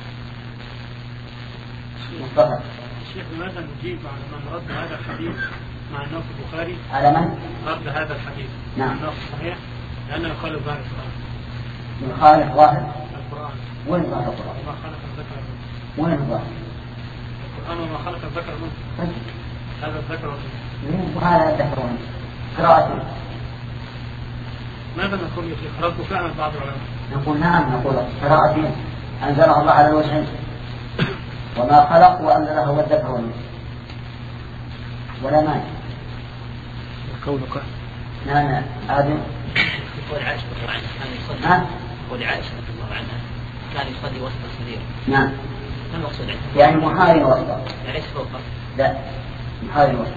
Speaker 1: مصطفى
Speaker 7: الشيخ ماذا نجيب على من رد هذا الحديث مع أنه في البخاري؟
Speaker 1: على من
Speaker 7: رد هذا الحديث
Speaker 1: نعم
Speaker 7: أنه صحيح لأنه يخالف ظاهر القرآن.
Speaker 1: يخالف ظاهر
Speaker 7: القرآن.
Speaker 1: وين ظاهر القرآن؟
Speaker 7: ما خلق الذكر
Speaker 1: وين الظاهر؟
Speaker 7: القرآن وما خلق الذكر منه. هذا الذكر
Speaker 1: منه وهذا الذكر منه قراءته.
Speaker 7: ماذا نقول يا شيخ؟ ردوا فعلا بعض العلماء.
Speaker 1: نقول نعم، نقول قراءته أنزلها الله على الوجهين، وما خلق وأنزله هو الذكر والأنثى ولا مانع.
Speaker 7: قولك
Speaker 1: نعم نعم آدم.
Speaker 6: يقول عائشة رضي الله عنها كان يصلي.
Speaker 1: ها؟
Speaker 6: يقول عائشة رضي الله عنها كان يصلي وسط السرير.
Speaker 1: نعم.
Speaker 6: ما المقصود عنه؟
Speaker 1: يعني محاري وسط.
Speaker 6: يعني ليس فوقه.
Speaker 1: لا محاري وسط.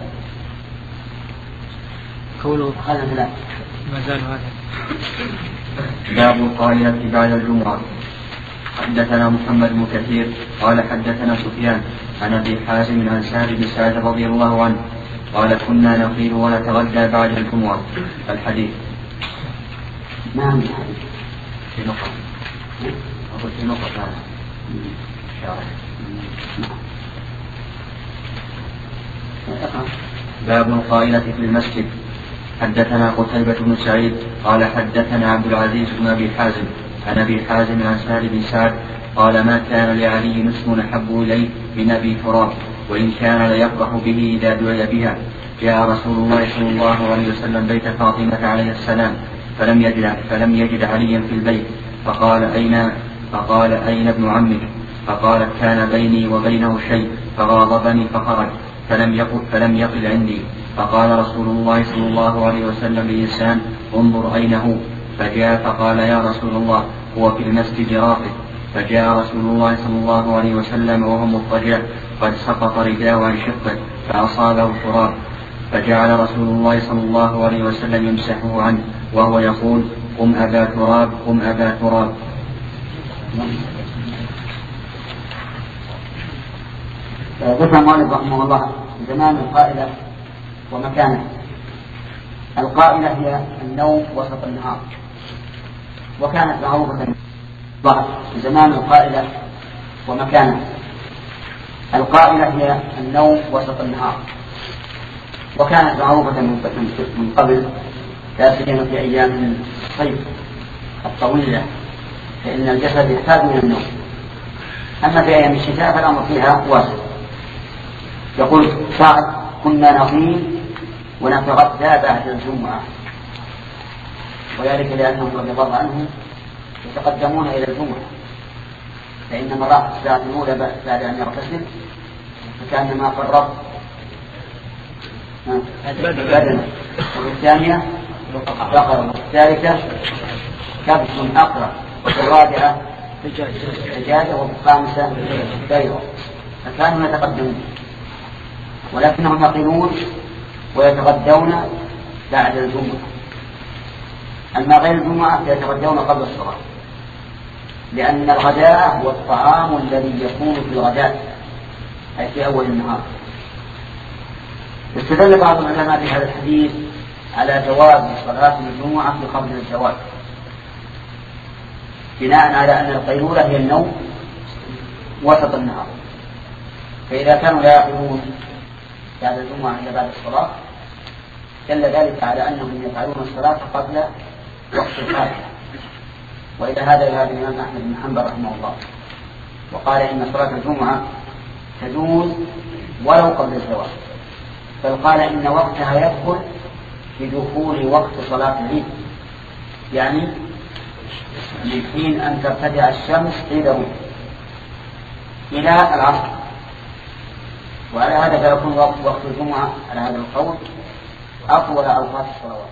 Speaker 7: قوله
Speaker 1: خلنا لا.
Speaker 7: ما زال هذا.
Speaker 3: باب القائلة بعد الجمعة. حدثنا محمد بن كثير قال حدثنا سفيان عن ابي حازم عن سهل بن سعد رضي الله عنه قال كنا نقيل ونتغدى بعد الجمعة. الحديث.
Speaker 1: نعم.
Speaker 3: في نقطة. أقول في نقطة. باب القائلة في المسجد. حدثنا قتيبة بن سعيد قال حدثنا عبد العزيز بن أبي حازم عن أبي حازم عن سهل بن سعد قال ما كان لعلي اسم أحب إليه من أبي تراب وإن كان ليفرح به إذا دعي بها. جاء رسول الله صلى الله عليه وسلم بيت فاطمة عليه السلام فلم يجد, فلم يجد عليا في البيت فقال أين, فقال أين ابن عمك؟ فقالت كان بيني وبينه شيء فغاضبني فخرج فلم يقل, فلم يقل عندي. فقال رسول الله صلى الله عليه وسلم لإنسان انظر أين هو؟ فجاء فقال يا رسول الله هو في المسجد راقد. فجاء رسول الله صلى الله عليه وسلم وهو مضطجع قد سقط رداءه عن شقه فأصابه تراب فجعل رسول الله صلى الله عليه وسلم يمسحه عنه وهو يقول قم أبا تراب قم أبا تراب.
Speaker 1: ذكر مالك رحمه الله زمان القائلة ومكانه. القائلة هي النوم وسط النهار وكانت معروفة زمان القائلة ومكانه. القائلة هي النوم وسط النهار وكانت معروفة من قبل لا سيما في أيام الصيف الطويلة فإن الجسد يحتاج من النوم. أما في أيام الشتاء فالأمر فيها واسع. يقول سعد كنا نقيم ونتغدى بعد الجمعة وذلك لأنهم رضي الله عنهم يتقدمون إلى الجمعة فإن من راح الساعة الأولى بعد أن يغتسل فكأنما قرب بدنا وفي الثانية بقرة وفي الثالثة كبش أقرأ وفي الرابعة دجاجة وفي الخامسة بيضة فكانوا يتقدمون ولكنهم يقيمون ويتغدون بعد الجمعة. أما غير الجمعة فيتغدون قبل الصلاة لأن الغداء هو الطعام الذي يكون في الغداء أي في أول النهار. استدل بعض العلماء في هذا الحديث على جواز صلاة الجمعة في قبل الزوال بناء على أن القيلولة هي النوم وسط النهار فإذا كانوا لا يقومون بعد الجمعة إلا بعد الصلاة دل ذلك على أنهم يفعلون الصلاة قبل وقت الفاتحة. وإلى هذا ذهب الإمام أحمد بن حنبل رحمه الله وقال إن صلاة الجمعة تجوز ولو قبل الزوال بل قال إن وقتها يدخل بدخول وقت صلاة العيد يعني من حين أن ترتفع الشمس قيل إلى العصر. وعلى هذا فيكون وقت وقت الجمعة على هذا القول أطول أوقات الصلوات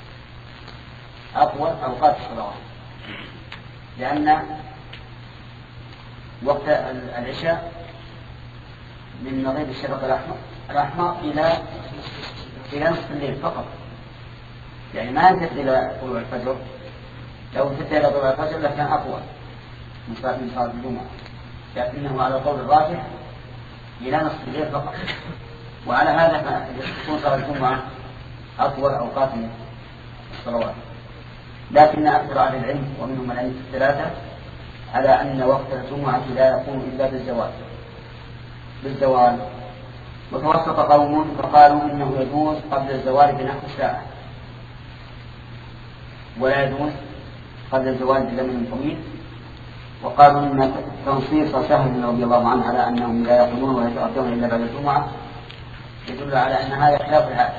Speaker 1: أطول أوقات الصلوات لأن وقت العشاء من مغيب الشفق الأحمر الأحمر إلى إلى نصف الليل فقط يعني ما ينتهي إلى طلوع الفجر. لو انتهى إلى طلوع الفجر لكان أطول من صلاة الجمعة لكنه على القول الراجح إلى نصف الليل فقط. وعلى هذا تكون صلاة الجمعة أطول أوقات الصلوات. لكن أكثر أهل العلم ومنهم الأئمة الثلاثة على أن وقت الجمعة لا يكون إلا بالزوال بالزوال وتوسط قوم فقالوا إنه يجوز قبل الزوال بنحو ساعة ولا يجوز قبل الزوال بزمن طويل. وقالوا إن تنصيص سهل رضي الله عنه على أنهم لا يقومون ولا يتغدون إلا بعد الجمعة يدل على أن هذا خلاف هذا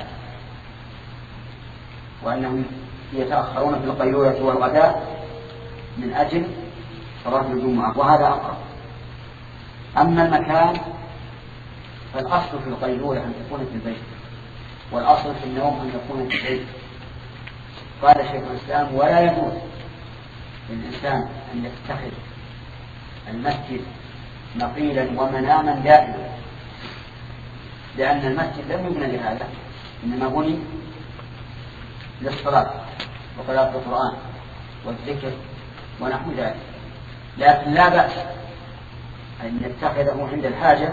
Speaker 1: وأنهم يتأخرون في القيلولة والغداء من أجل صلاة الجمعة وهذا أقرب. أما المكان فالأصل في القيلولة أن تكون في البيت والأصل في النوم أن يكون في البيت. قال شيخ الإسلام ولا يجوز للإنسان أن يتخذ المسجد مقيلا ومناما دائما لأن المسجد لم يبنى لهذا إنما بني للصلاة وقراءة القرآن والذكر ونحو ذلك. لكن لا بأس أن يتخذه عند الحاجة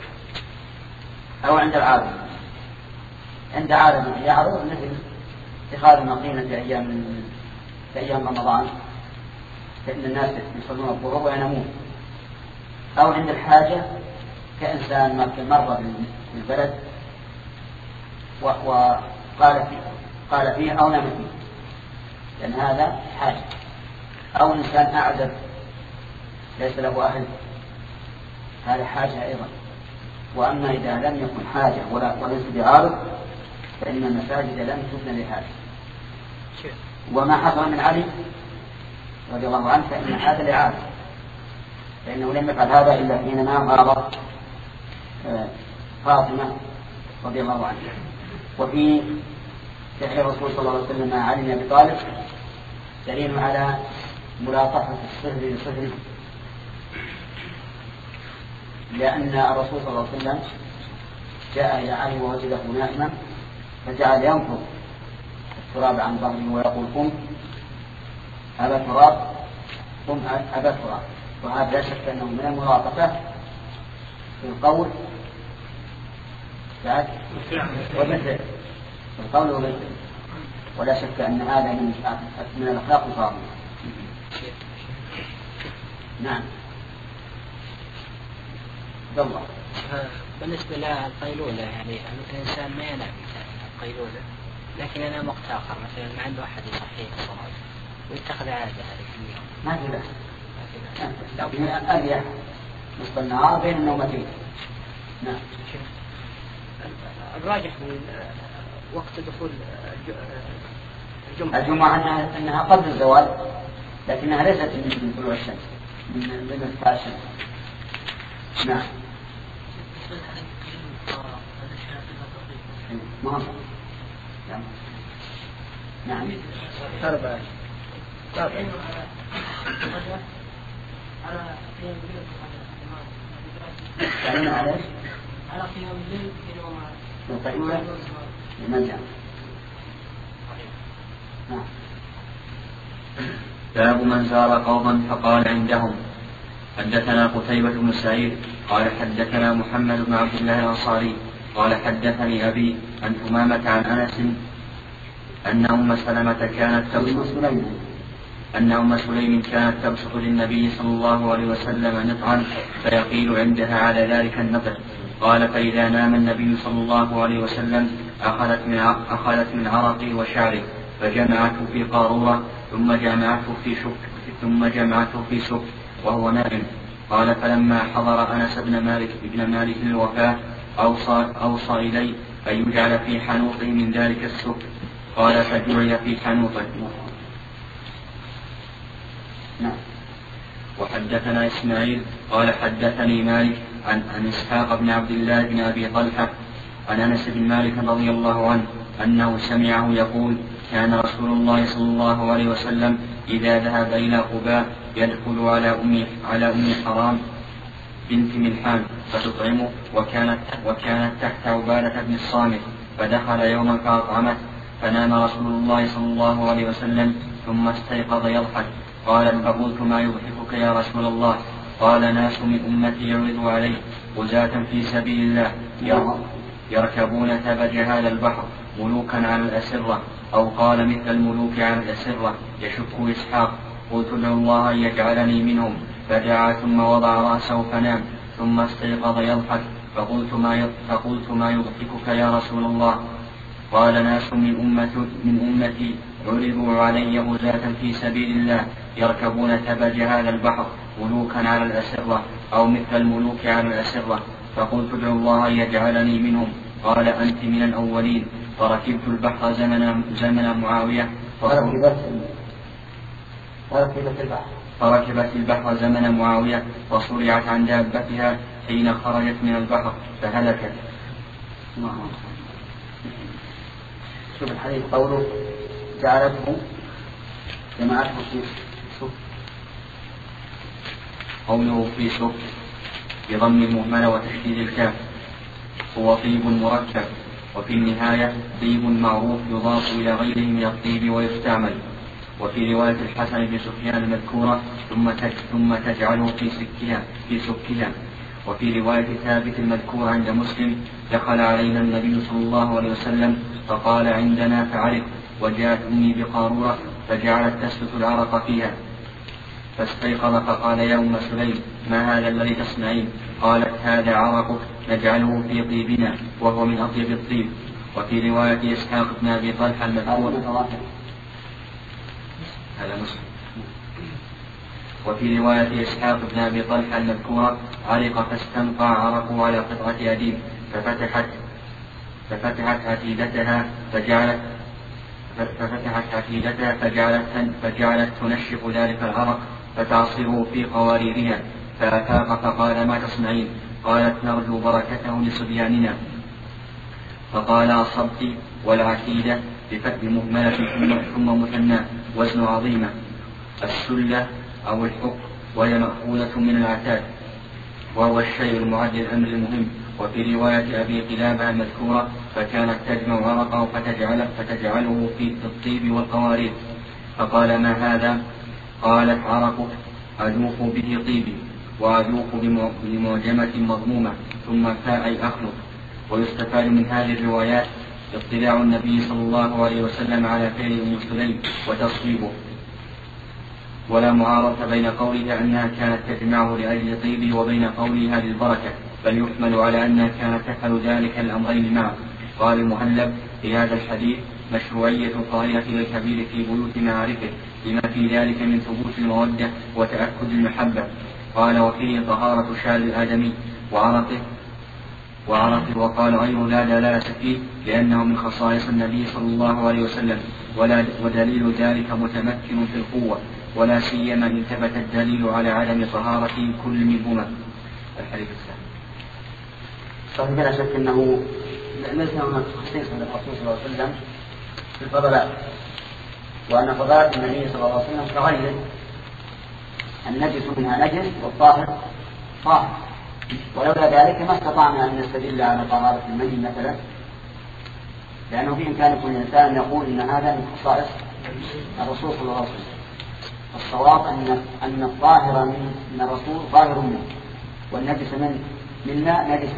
Speaker 1: أو عند العارض. عند عارض يعرض مثل اتخاذ المقينة في أيام في أيام رمضان فإن الناس يصلون الظهر وينامون، أو عند الحاجة كإنسان مر بالبلد وقال فيه قال فيه أو نام فيه، لأن هذا حاجة. أو إنسان أعزب ليس له أهل، هذا حاجة أيضا. وأما إذا لم يكن حاجة ولا وليس بعارض فإن المساجد لم تبنى لهذا. وما حصل من علي رضي الله عنه فإن هذا لعارض، فإنه لم يفعل هذا إلا حينما غاب فاطمة رضي الله عنها. وفي فعل الرسول صلى الله عليه وسلم مع علي بن أبي طالب دليل على ملاطفة الصهر لصهره، لأن الرسول صلى الله عليه وسلم جاء إلى علي ووجده نائما فجعل ينفض التراب عن ظهره ويقول قم أبا تراب قم أبا تراب. وهذا لا شك أنه من الملاطفة في القول والمثل، في القول والمثل، ولا شك أن هذا من من الأخلاق الفاضلة. نعم. بالله.
Speaker 8: بالنسبة للقيلولة يعني الإنسان ما ينام مثلا القيلولة لكن ينام وقت آخر مثلا ما عنده أحد يصحيه الصلاة ويتخذ عادة هذه في اليوم.
Speaker 1: ما في بأس. لكن أريح نصف النهار بين النومتين. نعم.
Speaker 8: الراجح من وقت دخول الجمعة.
Speaker 1: الجمعة أنها, أنها قبل الزوال لكنها ليست من طلوع الشمس من من ارتفاع الشمس. نعم. مهم. نعم. نعم. أربعة. أربعة. على على
Speaker 2: على قيام الليل في يوم
Speaker 1: القيلولة لمن جاء. نعم.
Speaker 3: باب من زار قوما فقال عندهم. حدثنا قتيبة بن سعيد قال حدثنا محمد بن عبد الله الأنصاري قال حدثني أبي عن ثمامة عن أنس أن أم سلمة كانت تبسط أن أم سليم كانت تبسط للنبي صلى الله عليه وسلم نطعا فيقيل عندها على ذلك النطع. قال فإذا نام النبي صلى الله عليه وسلم أخذت من أخذت من عرقه وشعره فجمعته في قارورة ثم جمعته في شك ثم جمعته في سك وهو نائم. قال فلما حضر أنس بن مالك ابن مالك الوفاة أوصى, أوصى إلي أن يجعل في حنوطه من ذلك السك. قال فجعل في حنوطه. وحدثنا إسماعيل قال حدثني مالك عن, عن إسحاق بن عبد الله بن أبي طلحة عن أنس بن مالك رضي الله عنه أنه سمعه يقول كان رسول الله صلى الله عليه وسلم إذا ذهب إلى قباء يدخل على أم على أم حرام بنت ملحان فتطعمه وكانت وكانت تحت عبادة بن الصامت فدخل يوما فأطعمت فنام رسول الله صلى الله عليه وسلم ثم استيقظ يضحك. قال فقلت ما يضحكك يا رسول الله؟ قال ناس من أمتي يعرض علي غزاة في سبيل الله يركبون ثبج هذا البحر ملوكا على الأسرة أو قال مثل الملوك على الأسرة يشك إسحاق. قلت له الله أن يجعلني منهم فدعا ثم وضع رأسه فنام ثم استيقظ يضحك. فقلت ما فقلت ما يضحكك يا رسول الله؟ قال ناس من أمة من أمتي عرضوا علي غزاة في سبيل الله يركبون ثبج هذا البحر ملوكا على الأسرة أو مثل الملوك على الأسرة. فقلت ادعو الله أن يجعلني منهم. قال أنت من الأولين. فركبت البحر زمن زمن معاوية
Speaker 1: فركبت البحر
Speaker 3: فركبت البحر زمن معاوية وصرعت عن دابتها حين خرجت من البحر فهلكت.
Speaker 1: شوف الحديث قوله جعلته جماعته في سك.
Speaker 3: قوله في سك بضم المهملة وتشديد الكاف هو طيب مركب. وفي النهاية طيب معروف يضاف إلى غيره من الطيب ويستعمل. وفي رواية الحسن بن سفيان المذكورة ثم ثم تجعله في سكها في سكها. وفي رواية ثابت المذكورة عند مسلم دخل علينا النبي صلى الله عليه وسلم فقال عندنا فعرف، وجاءت أمي بقارورة فجعلت تسلك العرق فيها فاستيقظ فقال يا أم سليم ما هذا الذي تصنعين؟ قالت هذا عرقك نجعله في طيبنا وهو من أطيب الطيب. وفي رواية إسحاق بن أبي طلحة المذكور هذا مسلم. وفي رواية إسحاق بن أبي طلحة المذكورة علق فاستنقع عرقه على قطعة أديم ففتحت ففتحت عتيدتها فجعلت ففتحت عتيدتها فجعلت فجعلت تنشف ذلك العرق فتعصره في قواريرها فأفاق فقال ما تصنعين؟ قالت نرجو بركته لصبياننا. فقال أصبت، والعتيدة بفتح مهملة ثم مثنى وزن عظيمة السلة أو الحق، وهي مأخوذة من العتاد وهو الشيء المعد الأمر المهم. وفي رواية أبي قلابة المذكورة فكانت تجمع عرقه فتجعله, فتجعله في الطيب والقوارير. فقال ما هذا؟ قالت عرقك أذوق به طيبي وأذوق بمعجمة مضمومة ثم فاء أخلق. ويستفاد من هذه الروايات اطلاع النبي صلى الله عليه وسلم على فعل أم سليم وتصويبه، ولا معارضة بين قولها أنها كانت تجمعه لأجل طيبه وبين قولها للبركة، بل يحمل على أنها كانت تفعل ذلك الأمرين معا. قال المهلب في هذا الحديث مشروعية القائلة للكبير في بيوت معارفه لما في ذلك من ثبوت المودة وتأكد المحبة. قال وفيه طهارة شال الآدمي وعرقه وعرقه وقال غيره لا دلالة فيه لأنه من خصائص النبي صلى الله عليه وسلم، ولا ودليل ذلك متمكن في القوة، ولا سيما إن ثبت الدليل على عدم طهارة كل منهما. الحديث الثاني.
Speaker 1: طيب بلا شك أنه ليس هناك تخصيص من الرسول صلى الله عليه وسلم في الفضلات، وأن فضلات النبي صلى الله عليه وسلم كغيره، النجس منها نجس والطاهر طاهر، ولولا ذلك ما استطعنا أن نستدل على طهارة المني مثلا، لأنه بإمكان كل إنسان يقول إن هذا من خصائص الرسول صلى الله عليه وسلم. الصواب أن أن الطاهر من من الرسول ظاهر منه، والنجس من منا نجس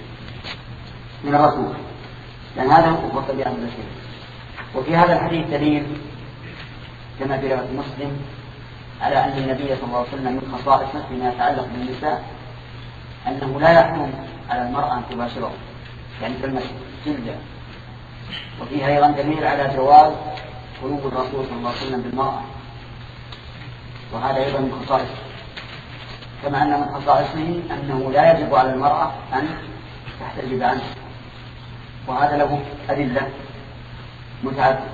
Speaker 1: من الرسول، لأن هذا هو طبيعة البشر. وفي هذا الحديث دليل كما في رواية مسلم على أن النبي صلى الله عليه وسلم من خصائصه فيما يتعلق بالنساء أنه لا يحرم على المرأة أن تباشره، يعني في المسجد جلدا. وفيها أيضا دليل على جواز قلوب الرسول صلى الله عليه وسلم بالمرأة، وهذا أيضا من خصائصه، كما أن من خصائصه أنه لا يجب على المرأة أن تحتجب عنه، وهذا له أدلة متعددة.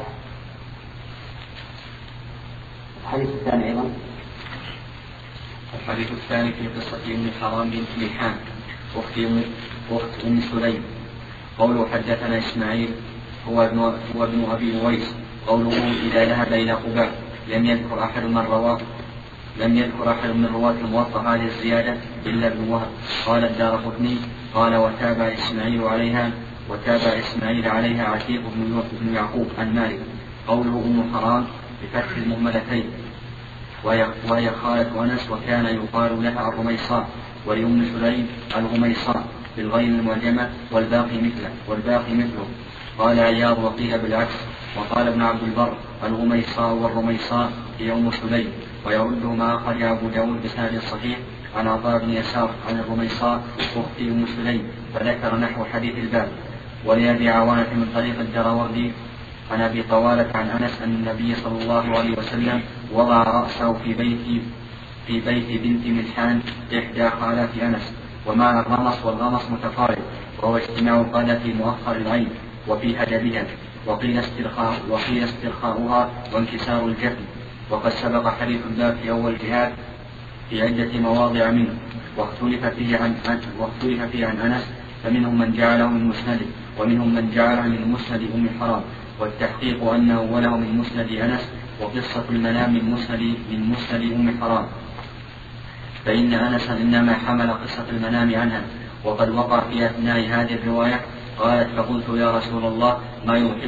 Speaker 1: الحديث الثاني أيضا
Speaker 3: الحديث الثاني في قصة أم حرام بنت ملحان أخت أم سليم. قوله حدثنا إسماعيل هو ابن, هو ابن أبي أويس. قوله إذا ذهب إلى قباء لم يذكر أحد من رواه لم يذكر أحد من رواة الموطأ هذه الزيادة إلا ابن وهب. قال الدارقطني قال وتابع إسماعيل عليها وتابع إسماعيل عليها عتيق بن يعقوب عن مالك. قوله أم حرام بفتح المهملتين وهي خالة أنس، وكان يقال لها الرميصاء، ولأم سليم الغميصاء بالغين المعجمة والباقي مثله والباقي مثله. قال عياض وقيل بالعكس. وقال ابن عبد البر الغميصاء والرميصاء هي أم سليم، ويرده ما أخرج أبو داود بسند صحيح عن عطاء بن يسار عن الرميصاء أخت أم سليم، فذكر نحو حديث الباب. ولأبي عوانة من طريق الدراوردي عن أبي طوالة عن أنس أن النبي صلى الله عليه وسلم وضع رأسه في بيت في بيت بنت ملحان إحدى خالات أنس. ومعنى الغمص والغمص متقارب، وهو اجتماع القادة في مؤخر العين وفي هدبها، وقيل استرخاء وقيل استرخاؤها وانكسار الجفن. وقد سبق حديث الباب في أول جهاد في عدة مواضع منه، واختلف فيه عن واختلف فيه عن أنس، فمنهم من جعله من مسنده ومنهم من جعله من مسند أم حرام، والتحقيق أنه وله من مسند أنس، وقصة المنام من مسند من مسند أم حرام، فإن أنس إنما حمل قصة المنام عنها. وقد وقع في أثناء هذه الرواية قالت فقلت يا رسول الله ما يضحكك؟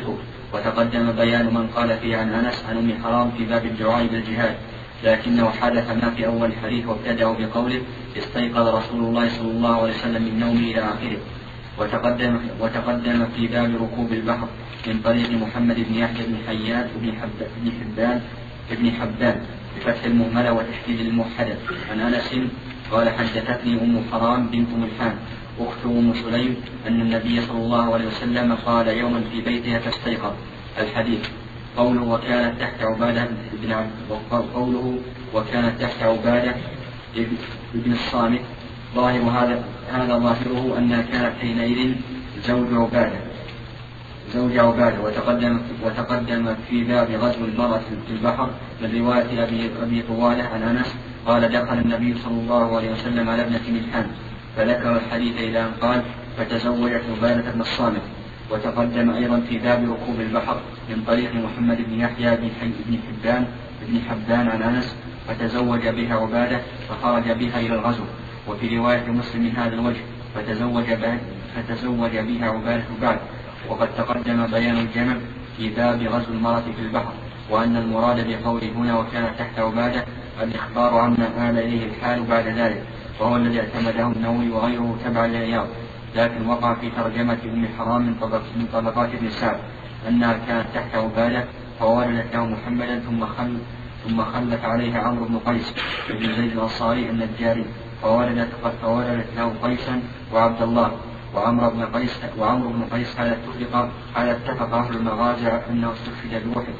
Speaker 3: وتقدم بيان من قال فيه عن أنس عن أم حرام في باب الدعاء بالجهاد، لكنه حدث ما في أول الحديث وابتدأوا بقوله استيقظ رسول الله صلى الله عليه وسلم من نومه إلى آخره. وتقدم, وتقدم في باب ركوب البحر من طريق محمد بن يحيى بن حيان بن حبان بن حبان بفتح المهملة وتشديد الموحدة عن أنس قال حدثتني أم حرام بنت ملحان أخت أم سليم أن النبي صلى الله عليه وسلم قال يوما في بيتها فاستيقظ. الحديث. قوله وكانت تحت عبادة بن عبد قوله وكانت تحت عبادة ابن الصامت ظاهر هذا هذا ظاهره أنها كانت حينئذ زوج عبادة زوج عبادة. وتقدم وتقدم في باب غزو المرأة في البحر من رواية أبي, أبي طوالة عن أنس قال دخل النبي صلى الله عليه وسلم على ابنة ملحان فذكر الحديث إلى أن قال فتزوجت عبادة بن الصامت. وتقدم أيضا في باب ركوب البحر من طريق محمد بن يحيى بن حبان بن حبان عن أنس فتزوج بها عبادة فخرج بها إلى الغزو. وفي رواية مسلم من هذا الوجه فتزوج, فتزوج بها عبادة بعد. وقد تقدم بيان الجمع في باب غزو المرأة في البحر، وأن المراد بقوله هنا وكانت تحت عبادة الإخبار عما آل إليه الحال بعد ذلك، وهو الذي اعتمده النووي وغيره تبع لعياض. لكن وقع في ترجمة أم حرام من, طبق من طبقات ابن سعد أنها كانت تحت عبادة فولدت له محمدا ثم خل ثم خلت عليها عمرو بن قيس بن زيد الأنصاري النجاري فولدت قد فولدت له قيسا وعبد الله وعمرو بن قيس وعمرو بن قيس على اتفق على اتفق أهل المغازي أنه استشهد بوحد.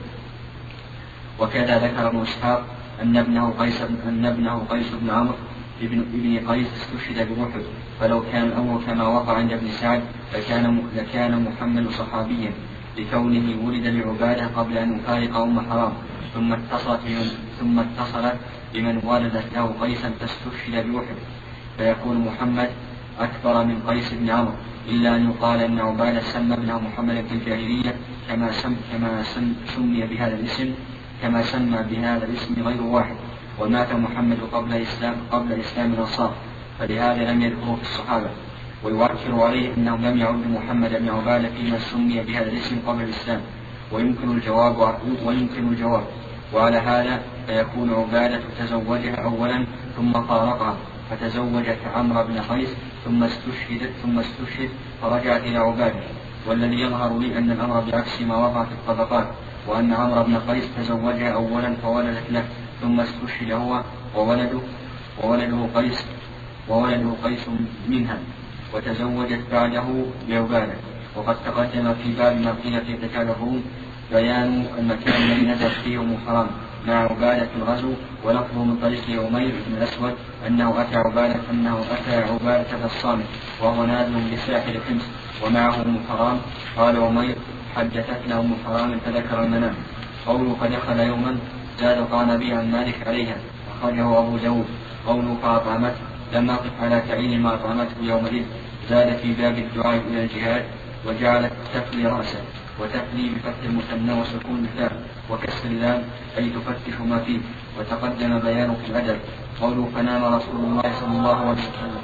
Speaker 3: وكذا ذكر ابن إسحاق أن ابنه قيس أن ابنه قيس بن عمرو ابن ابن قيس استشهد بوحد. فلو كان الأمر كما وقع عند ابن سعد لكان لكان محمد صحابيا لكونه ولد لعبادة قبل أن يفارق أم حرام ثم اتصلت ثم اتصلت بمن ولدت له قيسا فاستشهد بوحد، فيكون محمد أكبر من قيس بن عمرو، إلا أن يقال أن عبادة سمى ابنه محمد في الجاهلية كما سم كما سم سمي بهذا الاسم كما سمى بهذا الاسم غير واحد. ومات محمد قبل إسلام قبل إسلام الأنصار، فلهذا لم يذكره في الصحابة. ويؤكد عليه أنهم لم يعد محمد بن عبادة فيما سمي بهذا الاسم قبل الإسلام، ويمكن الجواب ويمكن الجواب وعلى هذا فيكون عبادة تزوجها أولا ثم فارقها فتزوجت عمرو بن قيس ثم استشهدت ثم استشهد فرجعت إلى عبادة. والذي يظهر لي أن الأمر بعكس ما وقع في الطبقات، وأن عمرو بن قيس تزوجها أولا فولدت له ثم استشهد هو وولده وولده قيس وولده قيس منها وتزوجت بعده بعبادة. وقد تقدم في باب ما قيل في قتال الروم بيان المكان الذي نزل فيه أم حرام مع عبادة في الغزو، ولفظه من طريق عمير بن الأسود أنه أتى عبادة أنه أتى عبادة بن الصامت وهو نازل بساحل حمص ومعه أم حرام. قال عمير حدثتنا أم حرام فذكر المنام. قوله فدخل يوما زاد قام به عن مالك عليها أخرجه أبو داود. قوله فأطعمته لم أقف على تعيين ما أطعمته يومئذ زاد في باب الدعاء إلى الجهاد وجعلت تفلي رأسه وتفلي بفتح المثنى وسكون الثاء وكسر اللام أي تفتش ما فيه. وتقدم بيانه في الأدب. قوله فنام رسول الله صلى الله عليه وسلم.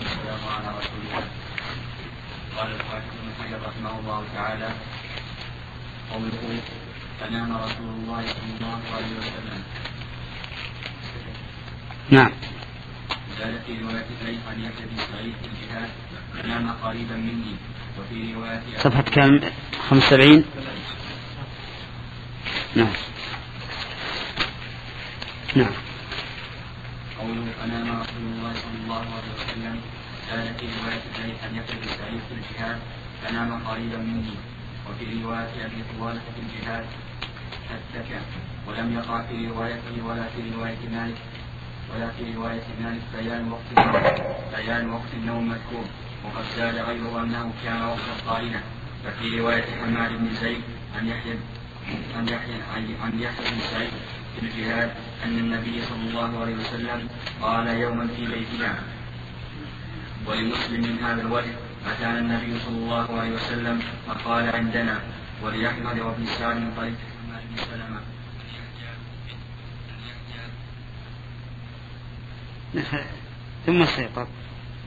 Speaker 3: قال الحافظ ابن حجر رحمه الله تعالى قوله فنام رسول الله صلى الله عليه وسلم.
Speaker 1: نعم.
Speaker 3: زاد في رواية الليث عن يحيى بن سعيد في الجهاد فنام قريبا مني. وفي رواية
Speaker 1: صفحة كم؟ خمس سبعين. نعم. نعم.
Speaker 3: قوله فنام رسول الله صلى الله عليه وسلم زاد في رواية الليث عن يحيى بن سعيد في الجهاد فنام قريبا مني. وفي رواية أبي طوالة في الجهاد اتكى. ولم يقع في روايته ولا في رواية مالك ولا في رواية مالك بيان وقت بيان وقت النوم مذكور. وقد زاد غيره أنه كان وقت القارنة. ففي رواية حماد بن زيد عن يحيى عن يحيى عن يحيى بن سعيد في الجهاد أن النبي صلى الله عليه وسلم قال يوما في بيتنا. ولمسلم من هذا الوجه أتانا النبي صلى الله عليه وسلم فقال عندنا. ولأحمد وابن سعد من طريق حماد بن سلمة.
Speaker 1: ثم استيقظ.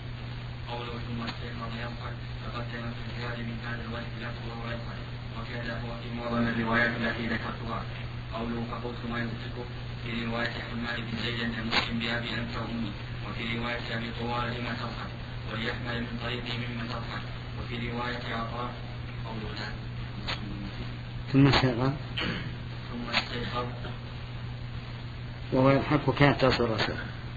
Speaker 3: قوله ثم استيقظ يضحك تقدم في الجهاد من هذا الوجه لفظه ويضحك. وكذا هو في معظم الروايات التي ذكرتها. قوله فقلت ما يمسكه في رواية حماد بن زيد عند مسلم بأبي أنت وأمي، وفي رواية أبي طوال لما تضحك وليحمل من طريقه مما تضحك، وفي رواية عطاء قولنا
Speaker 1: ثم استيقظ
Speaker 3: ثم استيقظ
Speaker 1: وهو يضحك وكانت تصل رأسه.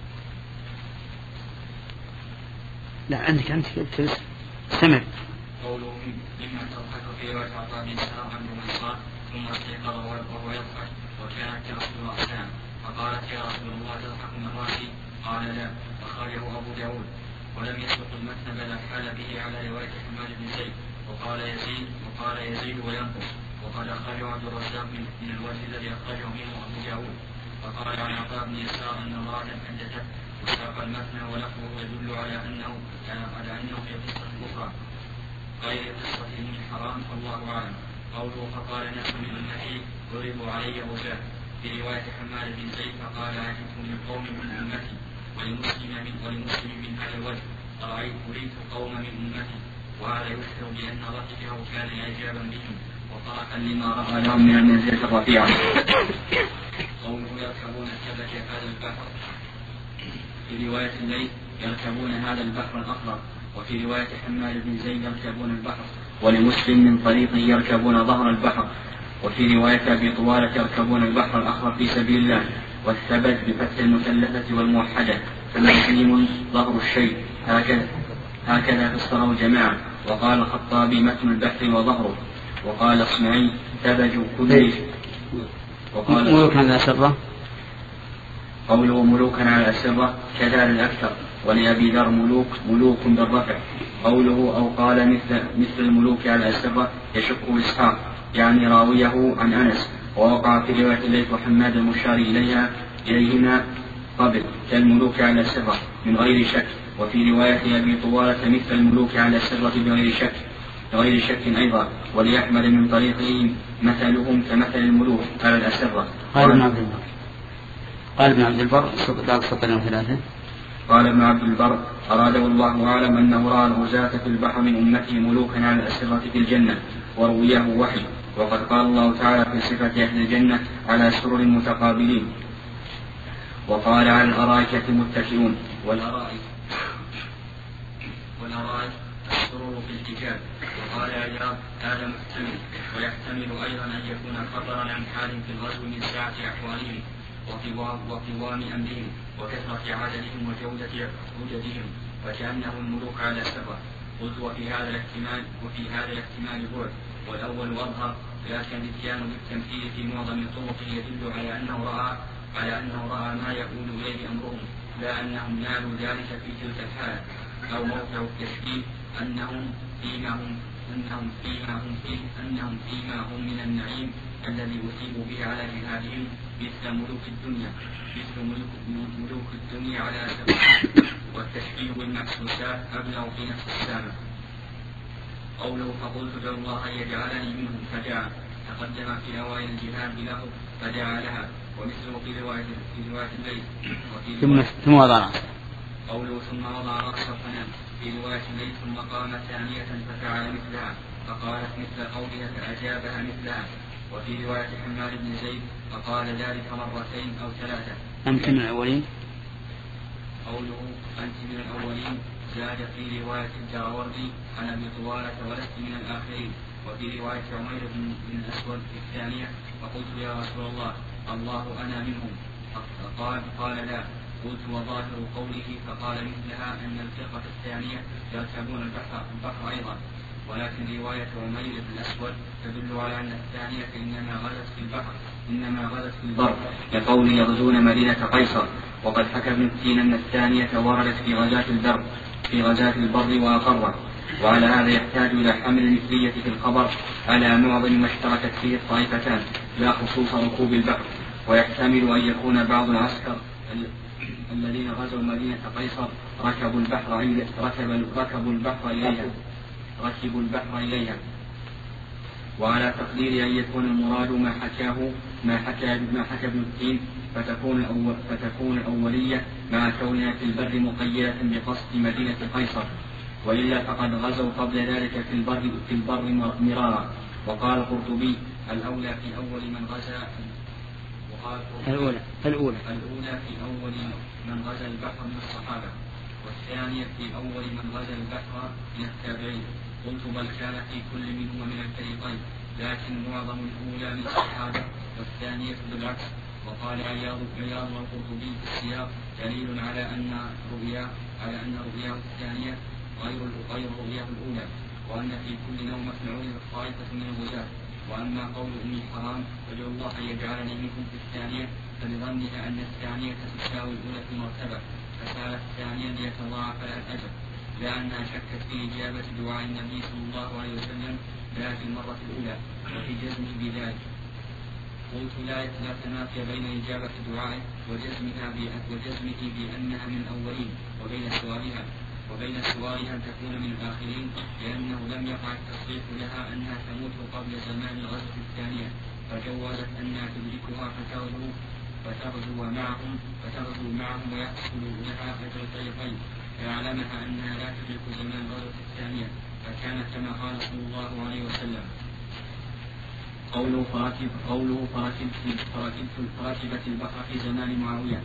Speaker 1: لا عندك أنت كنت استمع.
Speaker 3: قوله مما تضحك في رواية عطاء بن سلام عن منصار ثم استيقظ وهو يضحك وكانت تغسل رأسها فقالت يا رسول الله تضحك من رأسي؟ قال لا، أخرجه أبو داود. ولم يسبق المتن بل حال به على رواية حماد بن زيد وقال يزيد وقال يزيد وينقص، وقد أخرجه عبد الرزاق من الوجه الذي أخرجه منه أبو داود. فقال عن عطاء بن يسار أن امرأة حدثت وساق المتن ولفظه يدل على أنه على أنه في قصة أخرى غير قصة من حرام، والله أعلم. قوله فقال ناس من أمتي ضربوا علي وجاه في رواية حماد بن زيد فقال عجبت من قوم من أمتي، ولمسلم من ولمسلم من هذا الوجه رأيت أريد قوم من أمتي، وهذا يشعر بأن رتبه كان إعجابا بهم وطرقا لما رأى لهم من المنزلة الرفيعة. قوله يركبون الثبت هذا البحر في رواية الليل يركبون هذا البحر الأخضر، وفي رواية حماد بن زيد يركبون البحر، ولمسلم من طريقه يركبون ظهر البحر، وفي رواية أبي طوالة يركبون البحر الأخضر في سبيل الله، والثبت بفتح المثلثة والموحدة، فمسلم ظهر الشيء هكذا هكذا فسره جماعة. وقال الخطابي متن البحر وظهره، وقال اصمعي ثبج كل وقال
Speaker 1: ملوكا على الأسرة
Speaker 3: قوله ملوكا على الأسرة كذا الأكثر، ولأبي ذر ملوك ملوك بالرفع. قوله أو قال مثل, مثل الملوك على الأسرة يشك إسحاق يعني راويه عن أنس، ووقع في رواية الليث وحماد المشار إليها إليهما قبل كالملوك على الأسرة من غير شك، وفي رواية أبي طوالة مثل الملوك على الأسرة بغير شك بغير شك أيضا، وليحمل من طريقهم مثلهم كمثل الملوك على الأسرة.
Speaker 1: قال ابن عبد البر قال ابن عبد البر ذاك سطرين ثلاثة
Speaker 3: قال ابن عبد البر أراده الله أعلم أنه رأى الغزاة في البحر من أمته ملوكا على الأسرة في الجنة، ورويه وحي. وقد قال الله تعالى في صفة أهل الجنة على سرر متقابلين، وقال على الأرائك متكئون، والأرائك والأرائك السرور في الكتاب. وقال عياض هذا محتمل، ويحتمل أيضا أن يكون خبرا عن حال في الغزو من ساعة أحوالهم وقوام أمرهم وكثرة عددهم وجودة عددهم، وكأنه الملوك على سبع. قلت وفي هذا الاحتمال وفي هذا الاحتمال بعد، والأول أظهر، لكن الاتيان بالتمثيل في معظم طرقه يدل على أنه رأى على أنه رأى ما يؤول إليه أمرهم، لا أنهم نالوا ذلك في تلك الحالة. أو موقع التشكيل أنهم فيما هم أنهم فيما هم فيه أنهم فيما هم من النعيم الذي أصيبوا به على جهادهم مثل ملوك الدنيا مثل ملوك, ملوك الدنيا على سبيل، والتشبيه بالمحسوسات أبلغ في نفس السامة. قوله فقلت ادعوا الله أن يجعلني منهم فدعا، تقدم في أوائل الجهاد له فدعا لها، ومثله في رواية في رواية الليل.
Speaker 1: ثم ثم وضع
Speaker 3: قوله ثم وضع رأسه فنام في رواية الليل ثم قام ثانية ففعل مثلها، فقالت مثل قولها فأجابها مثلها. وفي رواية حماد بن زيد فقال ذلك مرتين أو ثلاثة.
Speaker 1: أنت من الأولين.
Speaker 3: قوله أنت من الأولين زاد في رواية الدراوردي عن أبي طوالة ولست من الآخرين. وفي رواية عمير بن الأسود في الثانية فقلت يا رسول الله الله أنا منهم، قال قال لا. قلت وظاهر قوله فقال مثلها أن الفرقة الثانية يركبون البحر, البحر أيضا، ولكن رواية عمير بن الأسود تدل على أن الثانية إنما غزت في البحر إنما غزت في البر كقول يغزون مدينة قيصر. وقد حكى ابن سينا أن الثانية وردت في غزاة البر في غزاة البر وأقره، وعلى هذا يحتاج إلى حمل المثلية في الخبر على معظم ما اشتركت فيه الطائفتان لا خصوص ركوب البحر. ويحتمل أن يكون بعض العسكر الذين غزوا مدينة قيصر ركبوا البحر ركب ركبوا البحر إليها ركبوا البحر إليها وعلى تقدير أن يكون المراد ما حكاه ما حكى ما حكى ابن التين فتكون الأول فتكون الأولية مع كونها في البر مقيدة بقصد مدينة قيصر، وإلا فقد غزوا قبل ذلك في البر في البر مرارا. وقال القرطبي الأولى في أول من غزا وقال
Speaker 1: الأولى الأولى
Speaker 3: الأولى في أول من غزا البحر من الصحابة، والثانية في أول من غزا البحر من التابعين. قلت بل كان في كل منهما من الفريقين، لكن معظم الأولى من الصحابة والثانية بالعكس. وقال عياض عياض والقرطبي في السياق دليل على أن رؤيا على أن رؤياه الثانية غير غير رؤياه الأولى، وأن في كل نومة عرضت طائفة من الغزاة. وأما قول أم الحرام فادعوا الله أن يجعلني منكم في الثانية، فلظنها أن الثانية تساوي الأولى في المرتبة، فسألت الثانية ليتضاعف لها الأجر، لا أنها شكت في إجابة دعاء النبي صلى الله عليه وسلم لا في المرة الأولى وفي جزمه بذلك. قلت لا تنافي بين إجابة دعائه وجزمها وجزمه بأنها من الأولين، وبين سؤالها وبين سؤالها أن تكون من الآخرين، لأنه لم يقع التصريح لها أنها تموت قبل زمان الغزوة الثانية، فجوزت أنها تدركها فتغزو فتغزو معهم فتغزو معهم ويحصل لها أجر الطريقين، فيعلمها أنها لا تدرك زمان الغزوة الثانية، فكانت كما قال صلى الله عليه وسلم. قوله فركب قوله فركبت فركبت فركبت البحر في زمان معاوية.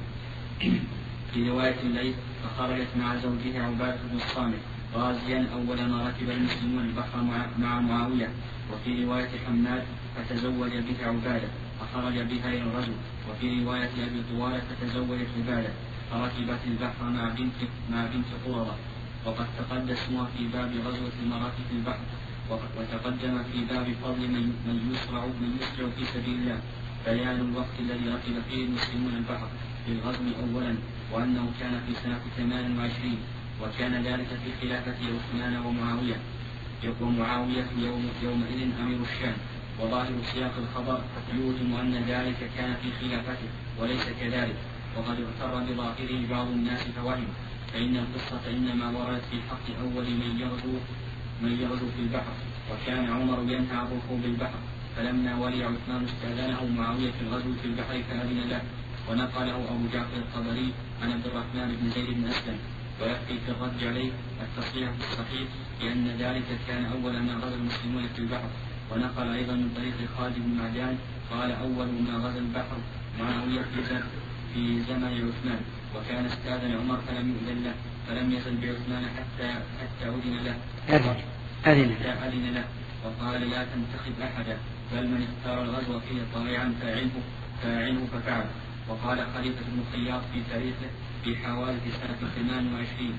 Speaker 3: في رواية الليث فخرجت مع زوجها عبادة بن الصامت غازيا أول ما ركب المسلمون البحر مع معاوية. وفي رواية حماد فتزوج بها عبادة فخرج بها إلى الغزو. وفي رواية أبي طوالة فتزوجت عبادة فركبت البحر مع بنت مع بنت قرظة. وقد تقدم اسمها في باب غزوة المراكب في البحر، وتقدم في باب فضل من يسرع من يسرع في سبيل الله بيان الوقت الذي ركب فيه المسلمون البحر في الغزو أولا، وأنه كان في سنة ثمان وعشرين، وكان ذلك في خلافة عثمان ومعاوية ومعاوية يوم يومئذ أمير الشام. وظاهر سياق الخبر يوهم أن ذلك كان في خلافته وليس كذلك، وقد اغتر بظاهره بعض الناس فوهم، فإن القصة إنما وردت في حق أول من يغزو من يغزو في البحر، وكان عمر ينهى عن ركوب البحر، فلما ولي عثمان استأذنه معاوية في الغزو في البحر فأذن له. ونقله أبو جعفر الطبري عن عبد الرحمن بن زيد بن أسلم. ويكفي في الرد عليه التصريح في الصحيح لأن ذلك كان أول ما غزا المسلمون في البحر. ونقل أيضا من طريق خالد بن معدان قال أول ما غزا البحر معاوية في زمن عثمان، وكان استأذن عمر فلم يؤذن له، فلم يزل بعثمان حتى حتى أذن له
Speaker 1: أذن
Speaker 3: أذن له وقال لا تنتخب أحدا، بل من اختار الغزو فيه طائعا فاعنه فاعنه ففعل. وقال خليفة بن خياط في تاريخه في حوالي سنة ثمان وعشرين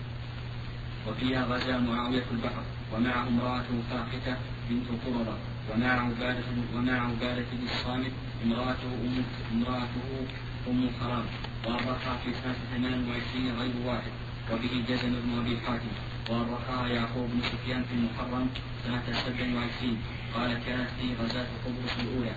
Speaker 3: وفيها غزا معاوية البحر ومعه امرأته فاقتة بنت قرظة ومع عبادة ومع عبادة بن الصامت امرأته أم امرأته أم حرام، وأرخها في سنة ثمان وعشرين غير واحد، وبه جزم ابن أبي حاتم. وأرخها يعقوب بن سفيان في المحرم سنة سبع وعشرين قال كانت في غزاة قبرص الأولى.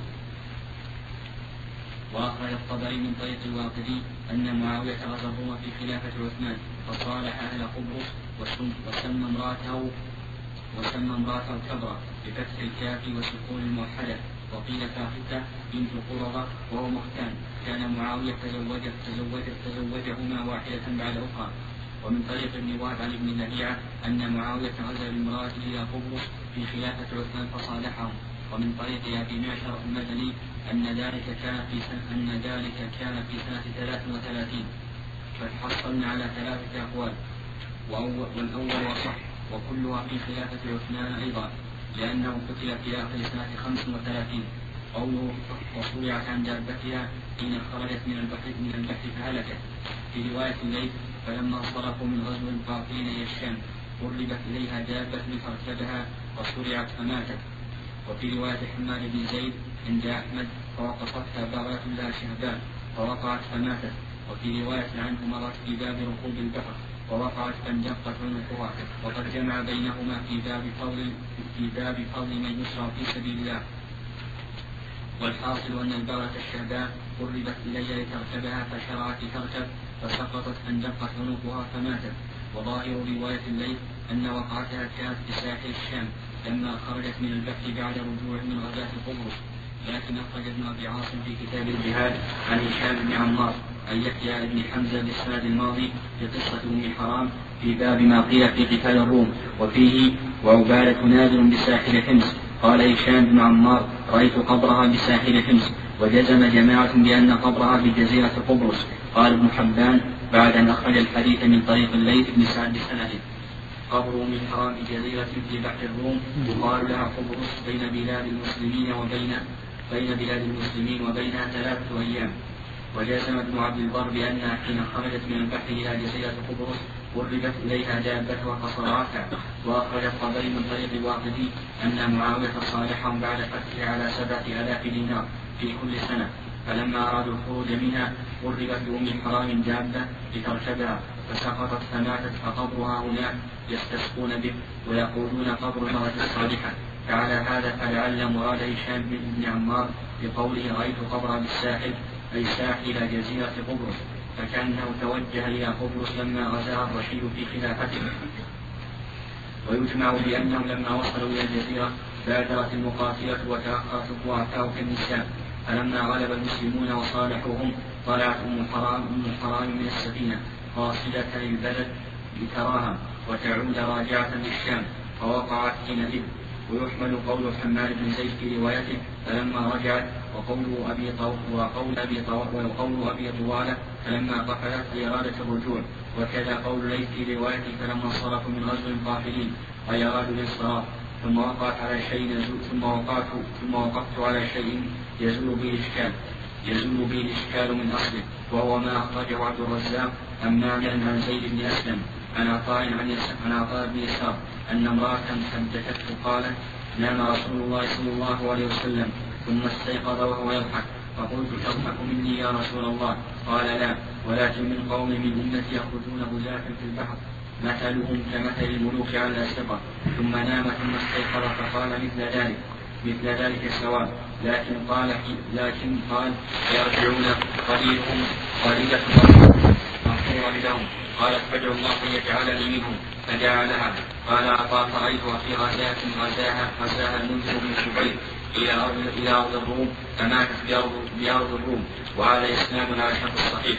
Speaker 3: وأخرج الطبري من طريق الواقدي أن معاوية غزا الروم في خلافة عثمان فصالح أهل قبرص وسمى امرأته وسمى امرأته كبرى بفتح الكاف وسكون الموحدة، وقيل فاختة بنت قرظة وهو مختان. كان معاوية تزوجت تزوجت تزوجهما واحدة بعد أخرى. ومن طريق ابن وهب عن ابن لهيعة أن معاوية غزا بامرأته إلى قبرص في خلافة عثمان فصالحهم. ومن طريق أبي معشر المدني أن ذلك كان في سنة أن ذلك كان في سنة ثلاث وثلاثين، فتحصلنا على ثلاثة أقوال، والأول وصح، وكلها في خلافة عثمان أيضا، لأنه قتل في آخر سنة خمس وثلاثين. قوله وصرعت عن دابتها حين خرجت من البحر من البحر فهلكت. في رواية الليث فلما انصرفوا من غزو القافلين إلى الشام قربت إليها دابة فاركبها وصرعت فماتت. وفي رواية حماد بن زيد عند أحمد فوقفتها بغلة لها شهبان فوقعت فماتت. وفي رواية عنه مرت في باب ركوب البحر ووقعت فانجقت عنقها. وقد جمع بينهما في باب فضل في باب فضل من يسرع في سبيل الله. والحاصل أن البغلة الشهبان قربت إليها لتركبها فشرعت تركب فسقطت فانجقت عنقها فماتت. وظاهر رواية الليث أن وقعتها كانت في ساحل الشام لما خرجت من البحر بعد رجوع من غزاة قبرص. لكن أخرج ابن أبي عاصم في كتاب الجهاد عن هشام بن عمار عن يحيى بن حمزة بالسند الماضي في قصة أم حرام في باب ما قيل في قتال الروم، وفيه وعبادة نادر بساحل حمص قال هشام بن عمار رأيت قبرها بساحل حمص، وجزم جماعة بأن قبرها بجزيرة قبرص. قال ابن حبان بعد أن أخرج الحديث من طريق الليث بن سعد بسنده: قبر من حرام جزيرة في بحر الروم يقال لها قبرص بين بلاد المسلمين وبين بين بلاد المسلمين وبينها ثلاثة أيام. وجزم ابن عبد البر بأنها حين خرجت من البحر إلى جزيرة قبرص قربت إليها دابتها فصرعتها. وأخرج الطبري من طريق الواقدي أن معاوية صالحهم بعد فتحها على سبعة آلاف دينار في كل سنة، فلما أرادوا الخروج منها قربت بأم حرام دابة لتركبها فسقطت فماتت، فقبرها هناك يستسقون به ويقولون قبر المرأة الصالحة. فعلى هذا فلعل مراد هشام بن عمار بقوله رأيت قبرها بالساحل أي ساحل جزيرة قبرص، فكأنه توجه إلى قبرص لما غزاها الرشيد في خلافته. ويجمع بأنهم لما وصلوا إلى الجزيرة بادرت المقاتلة وتأخرت الضعفاء كالنساء، فلما غلب المسلمون وصالحوهم طلعت أم حرام أم حرام من السفينة قاصدة للبلد لتراها وتعود راجعة للشام، فوقعت حينئذ. ويحمل قول حماد بن زيد في روايته فلما رجعت، وقول أبي طو وقول أبي طو وقول أبي طوالة فلما قفلت أي أرادت الرجوع، وكذا قول ليث في روايته فلما انصرفوا من غزو قافلين أي أرادوا الانصراف. ثم وقعت على شيء يزول ثم وقعت ثم وقفت على شيء يزول به الإشكال يزول به الإشكال من أصله، وهو ما أخرجه عبد الرزاق عن معنى عن زيد بن أسلم عن عطاء عن عطاء بن يسار أن امرأة حدثته قالت نام رسول الله صلى الله عليه وسلم ثم استيقظ وهو يضحك، فقلت تضحك مني يا رسول الله؟ قال لا، ولكن من قوم من أمتي يخرجون غزاة في البحر مثلهم كمثل الملوك على الأسرة، ثم نام ثم استيقظ فقال مثل ذلك مثل ذلك سواء، لكن قال لكن قال يرجعون قليلهم قليلة مغفورا لهم. قالت فادعوا الله أن يجعلني منهم، فدعا لها. قال عطاء رأيتها في غزاة غزاها غزاها المنذر بن الزبير إلى أرض إلى أرض الروم فماتت بأرض بأرض الروم، وهذا إسناد على شرط الصحيح.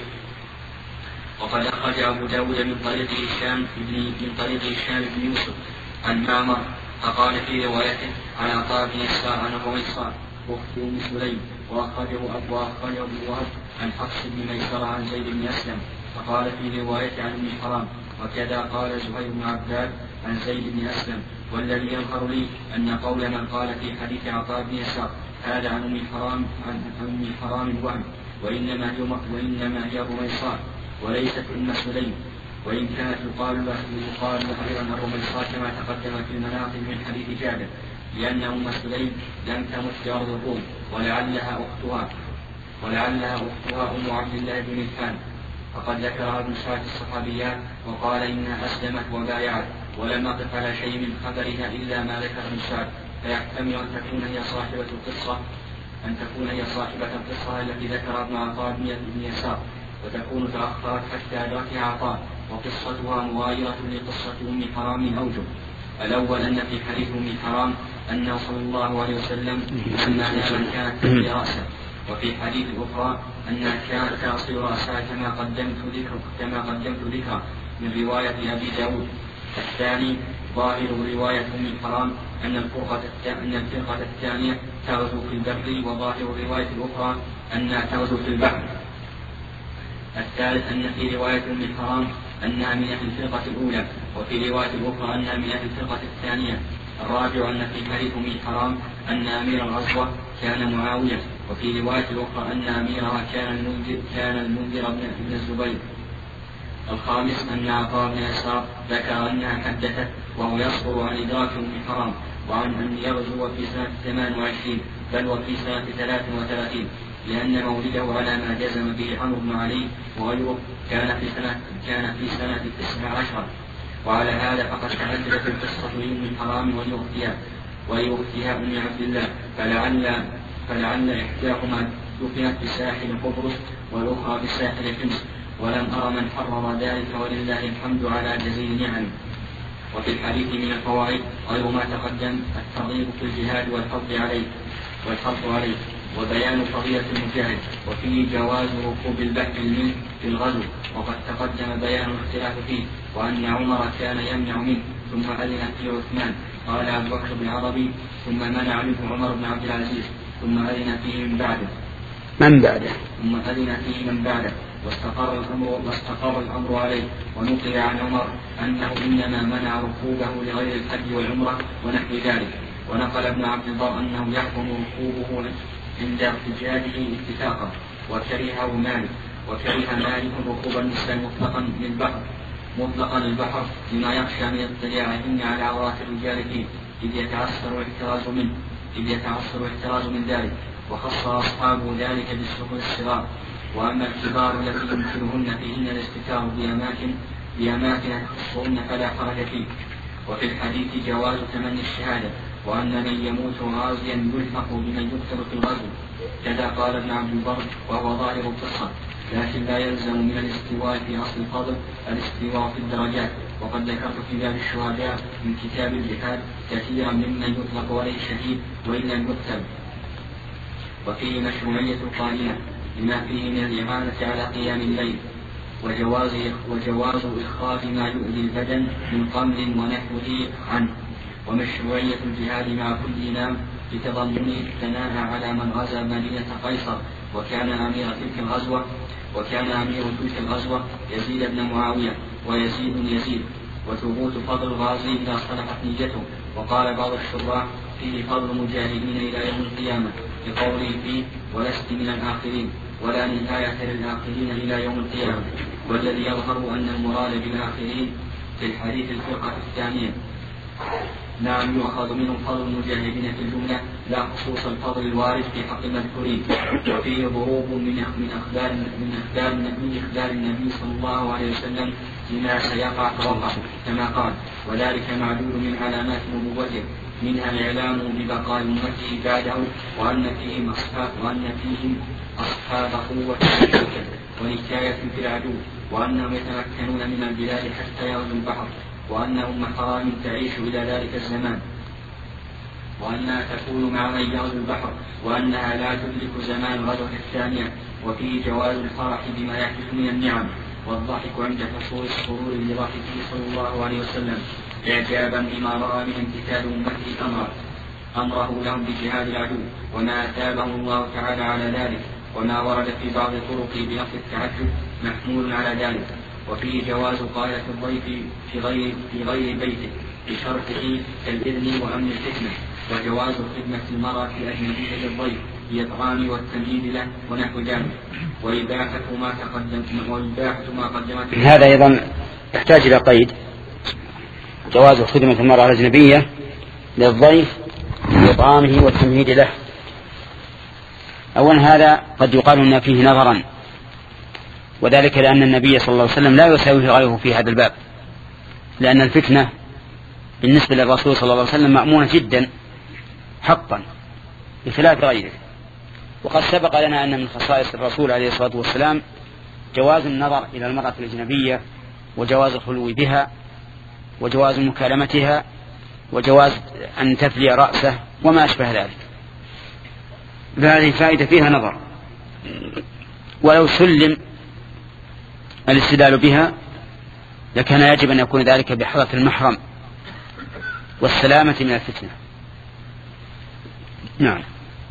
Speaker 3: وقد أخرج أبو داود من طريق هشام من طريق هشام بن يوسف عن معمر فقال في روايته عن عطاء بن يسار عن الرميصاء أخت أم سليم، وأخرجه أبو أخرجه ابن وهب عن حفص بن ميسرة عن زيد بن أسلم فقال في روايته عن ابن حرام، وكذا قال زهير بن عباد عن زيد بن أسلم. والذي يظهر لي أن قول من قال في حديث عطاء بن يسار هذا عن أم حرام عن أم حرام الوهم، وإنما هي وإنما هي الرميصاء وليست أم سليم، وإن كانت يقال له يقال أيضا الرميصاء كما تقدم في المناقب من حديث جابر، لأن أم سليم لم تمت في أرض الروم، ولعلها أختها ولعلها أختها أم عبد الله بن ملحان، فقد ذكرها ابن سعد الصحابيات وقال إنها أسلمت وبايعت، ولم أقف على شيء من خبرها إلا ما ذكر ابن سعد، فيحتمل أن تكون هي صاحبة القصة أن تكون هي صاحبة القصة التي ذكر ابن عطاء بن يسار، وتكون تأخرت حتى أدركها عطاء، وقصتها مغايرة لقصة أم حرام من أوجه. الأول أن في حديث أم حرام أنه صلى الله عليه وسلم لما نام كانت تحيي رأسه، وفي حديث أخرى أنها كانت تعصي رأسها كما قدمت ذكر كما قدمت ذكر من رواية أبي داود. الثاني ظاهر رواية أم حرام أن الفرقة أن الفرقة الثانية تغزو في البحر، وظاهر الرواية الأخرى أنها تغزو في البحر. الثالث أن في رواية أم حرام أنها من أهل الفرقة الأولى، وفي رواية أخرى أنها من أهل الفرقة الثانية. الرابع أن في حديث أم حرام أن أمير الغزوة كان معاوية، وفي رواية أخرى أن أميرها كان المنذر كان المنذر بن الزبير. الخامس أن عطاء بن يسار ذكر أنها حدثت وهو يصبر عن إدراك أم حرام، وعن أن يغزو في سنة ثمان وعشرين بل وفي سنة ثلاث وثلاثين، لأن مولده على ما جزم به عمرو بن علي وغيره كان في سنة كان في سنة تسع عشر. وعلى هذا فقد تهددت القصة لأم حرام ولأختها ولأختها أم عبد الله، فلعل فلعل إحداهما دفنت بساحل قبرص والأخرى بساحل حمص، ولم أرى من حرر ذلك ولله الحمد على جزيل نعم. وفي الحديث من الفوائد غير ما تقدم الترغيب في الجهاد والحض عليه والحض عليه وبيان فضيلة المجاهد، وفيه جواز ركوب البحر الملك في الغزو، وقد تقدم بيان الاختلاف فيه، وأن عمر كان يمنع منه ثم أذن في عثمان قال أبو بكر بن عربي ثم منع منه عمر بن عبد العزيز ثم أذن فيه من بعده
Speaker 1: من بعده
Speaker 3: ثم أذن فيه من بعده واستقر الأمر واستقر الأمر عليه. ونقل عن عمر أنه إنما منع ركوبه لغير الحج والعمرة ونحو ذلك. ونقل ابن عبد البر أنه يحكم ركوبه عند احتجاجه اتفاقا وكرهه مالك وكره مالك ركوب النساء مطلقا للبحر مطلقا للبحر لما يخشى من اطلاعهن على عورات الرجال فيه إذ يتعسر الاحتراز منه إذ يتعسر الاحتراز من ذلك. وخص أصحابه ذلك بالسفن الصغار. وأما الكبار التي يمكنهن فيهن الاستتار بأماكن بأماكن تخصهن فلا حرج فيه. وفي الحديث جواز تمني الشهادة وأن من يموت غازيا يلحق بمن يقتل في الغزو كذا قال ابن عبد البر وهو ظاهر القصة. لكن لا يلزم من الاستواء في أصل الفضل الاستواء في الدرجات. وقد ذكرت في باب الشهداء من كتاب الجهاد كثيرا ممن يطلق عليه شهيد وإن لم يقتل. وفيه مشروعية القائمة لما فيه من الإعانة على قيام الليل وجواز وجواز إخراج ما يؤذي البدن من قمل ونحوه عنه. ومشروعية الجهاد مع كل إمام بتضمن الثناء على من غزا مدينة قيصر وكان أمير تلك الغزوة وكان أمير تلك الغزوة يزيد بن معاوية ويزيد يزيد وثبوت فضل الغازي إذا صلحت نيته. وقال بعض الشراح فيه فضل المجاهدين إلى يوم القيامة بقوله فيه ولست من الآخرين ولا نهاية للآخرين إلى يوم القيامة. والذي يظهر أن المراد بالآخرين في الحديث الفرقة الثانية نعم يؤخذ منهم فضل المجاهدين في الجملة لا خصوص الفضل الوارد في حق المذكورين. وفيه ضروب من من أخبار من أخبار من أخبار النبي صلى الله عليه وسلم لما سيقع فوقع كما قال وذلك معدود من علامات نبوته منها الإعلام ببقاء أمته بعده وأن فيهم أصحاب وأن فيهم أصحاب قوة ونكاية في العدو وأنهم يتمكنون من البلاد حتى يغزوا البحر وأنهم حرام تعيش إلى ذلك الزمان وأنها تكون مع من يغزو البحر وأنها لا تدرك زمان الغزوة الثانية. وفيه جواز الفرح بما يحدث من النعم والضحك عند حصول السرور لضحكه صلى الله عليه وسلم إعجابا بما رأى من امتثال أمته أمره أمره لهم بجهاد العدو وما أتابه الله تعالى على ذلك وما ورد في بعض الطرق بلفظ التعجب محمول على ذلك. وفيه جواز قالة الضيف في غير في غير بيته بشرطه كالإذن وأمن الفتنة. وجواز خدمة المرأة الأجنبية للضيف بالإطعام والتمهيد له ونحو ذلك. وإباحة ما تقدم وإباحة ما قدمت.
Speaker 1: هذا أيضا يحتاج إلى قيد جواز خدمة المرأة الأجنبية للضيف بإطعامه والتمهيد له. أولا هذا قد يقال أن فيه نظرا وذلك لأن النبي صلى الله عليه وسلم لا يساويه غيره في هذا الباب لأن الفتنة بالنسبة للرسول صلى الله عليه وسلم مأمونة جدا حقا بخلاف غيره. وقد سبق لنا أن من خصائص الرسول عليه الصلاة والسلام جواز النظر إلى المرأة الأجنبية وجواز الخلو بها وجواز مكالمتها وجواز أن تفلي رأسه وما أشبه ذلك. فهذه فائدة فيها نظر. ولو سلم الاستدلال بها لكان يجب أن يكون ذلك بحضرة المحرم والسلامة من الفتنة. نعم.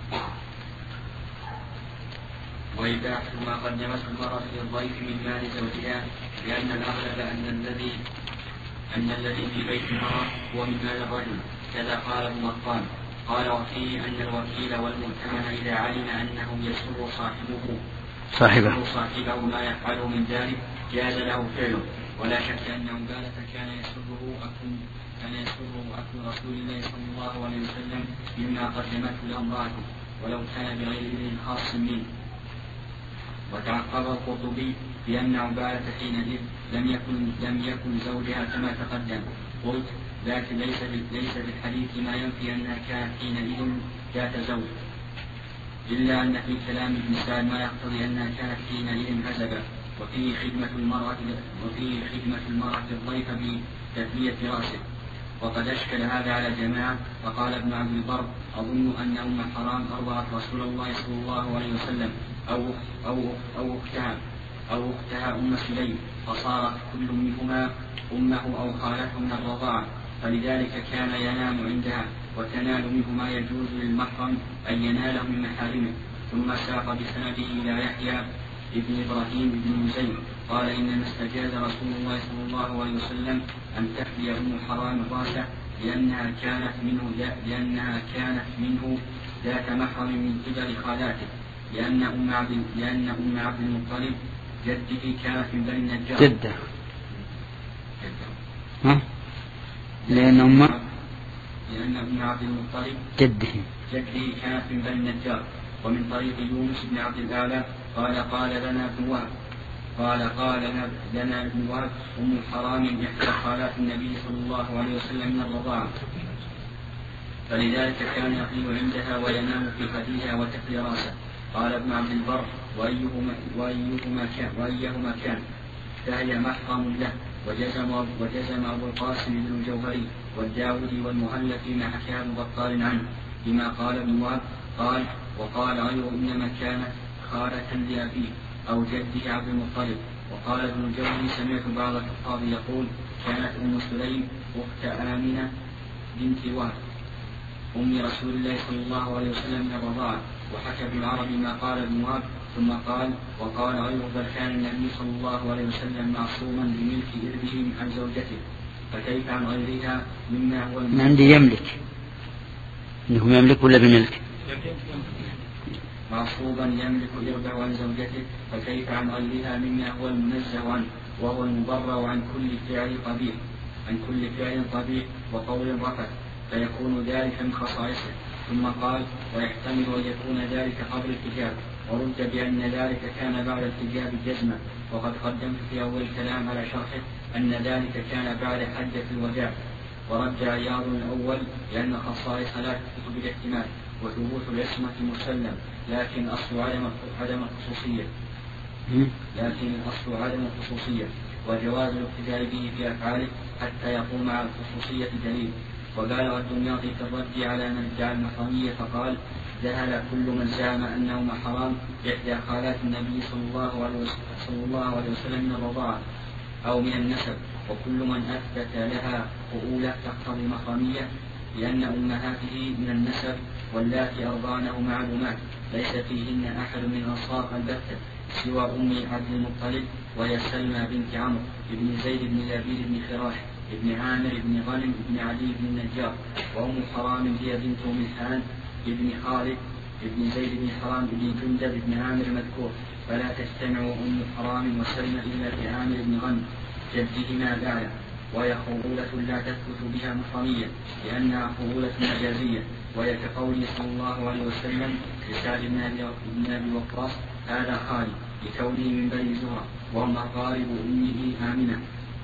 Speaker 3: وإباحة ما قدمته المرأة للضيف من مال زوجها لأن الأغلب أن الذي أن الذي في بيت المرأة هو من مال الرجل كذا قال ابن مطان. قال وفيه أن الوكيل والمؤتمن إذا علم أنه يسر صاحبه
Speaker 1: صاحبه
Speaker 3: صاحبه ما يفعله من ذلك جاز له فعله. ولا شك أن عبادة كان يسره أكل كان يسره أكل رسول الله صلى الله عليه وسلم مما قدمته له امرأته ولو كان بغير إذن خاص منه. وتعقب القرطبي بأن عبادة حينئذ لم يكن لم يكن زوجها كما تقدم. قلت لكن ليس ليس في الحديث ما ينفي أنها كانت حينئذ ذات زوج إلا أن في كلام ابن سعد ما يقتضي أنها كانت حينئذ هزبا. وفيه خدمة المرأة وفيه خدمة المرأة الضيف بتثنية رأسه. وقد أشكل هذا على جماعة فقال ابن عبد البر أظن أن أم حرام أرضعت رسول الله صلى الله عليه وسلم أو أو أو أختها أو أختها أم سليم فصارت كل منهما أمه أو خالته من الرضاعة فلذلك كان ينام عندها وتنال منه ما يجوز للمحرم أن يناله من محارمه. ثم ساق بسنده إلى يحيى ابن إبراهيم بن مزين قال إنما استجاز رسول الله صلى الله عليه وسلم أن تحيي أم حرام راسه لأنها كانت منه لأنها كانت منه ذات محرم من قبل خالاته، لأن أم عبد لأن أم عبد المطلب جده كانت من بني النجار.
Speaker 1: جده. ها؟ لأن أم
Speaker 3: لأن أم عبد المطلب
Speaker 1: جده
Speaker 3: جده كانت من بني النجار. ومن طريق يونس بن عبد الأعلى قال قال لنا ابن وهب قال قال لنا ابن وهب أم حرام إحدى خالات النبي صلى الله عليه وسلم من الرضاعة، فلذلك كان يقيم عندها وينام في خديها وتكلي راسه. قال ابن عبد البر وأيهما, وأيهما كان, وأيهما كان فهي محرم له. وجزم, وجزم أبو القاسم بن الجوهري والداودي والمهلك ما حكى ابن بطال عنه بما قال ابن وهب. قال وقال غيره إنما كانت خالة لأبيه أو جده عبد المطلب. وقال ابن الجوزي سمعت بعض الحفاظ يقول كانت أم سليم أخت آمنة بنت وهب أم رسول الله صلى الله عليه وسلم من الرضاعة. وحكى بالعرب ما قال ابن وهب. ثم قال وقال غيره بل كان النبي صلى الله عليه وسلم معصوما بملك إربه عن زوجته، فكيف عن غيرها مما هو
Speaker 1: من عندي يملك إنهم يملك ولا بملك
Speaker 3: معصوبا يملك إربه عن زوجته، فكيف عن غيرها مما هو المنزه عنه وهو المبرأ عن كل فعل قبيح عن كل فعل قبيح وقول رفث، فيكون ذلك من خصائصه. ثم قال ويحتمل أن يكون ذلك قبل الحجاب، ورد بأن ذلك كان بعد الحجاب جزما. وقد قدمت في أول الكلام على شرحه أن ذلك كان بعد حجة الوداع. ورد عياض الأول لأن خصائص لا تثبت بالاحتمال وثبوت العصمة مسلم، لكن أصل عدم عدم الخصوصية لكن الأصل عدم الخصوصية وجواز الاقتداء به في أفعاله حتى يقوم على الخصوصية دليل. وقال الدمياطي في الرد على من ادعى المحرمية فقال ذهل كل من زعم أنهما حرام إحدى خالات النبي صلى الله عليه وسلم, صلى الله عليه وسلم من الرضاعة أو من النسب، وكل من أثبت لها قؤولة تقتضي المحرمية، لأن أمهاته من النسب واللاتي أرضعنه معلومات ليس فيهن أحد من الأنصار البتة سوى أم عبد المطلب وهي سلمى بنت عمرو بن زيد بن لبيد بن فراش ابن عامر بن غنم بن علي بن النجار. وأم حرام هي بنت ملحان ابن خالد ابن زيد بن حرام بن جندب بن عامر المذكور، فلا تجتمع أم حرام وسلمى إلا في عامر بن غنم جدهما بعد. وهي خولة لا تثبت بها محرمية لأنها خولة مجازية، وهي كقوله صلى الله عليه وسلم لسعد بن أبي وقاص هذا خالي لكونه من بني زهرة وهم أقارب أمه آمنة،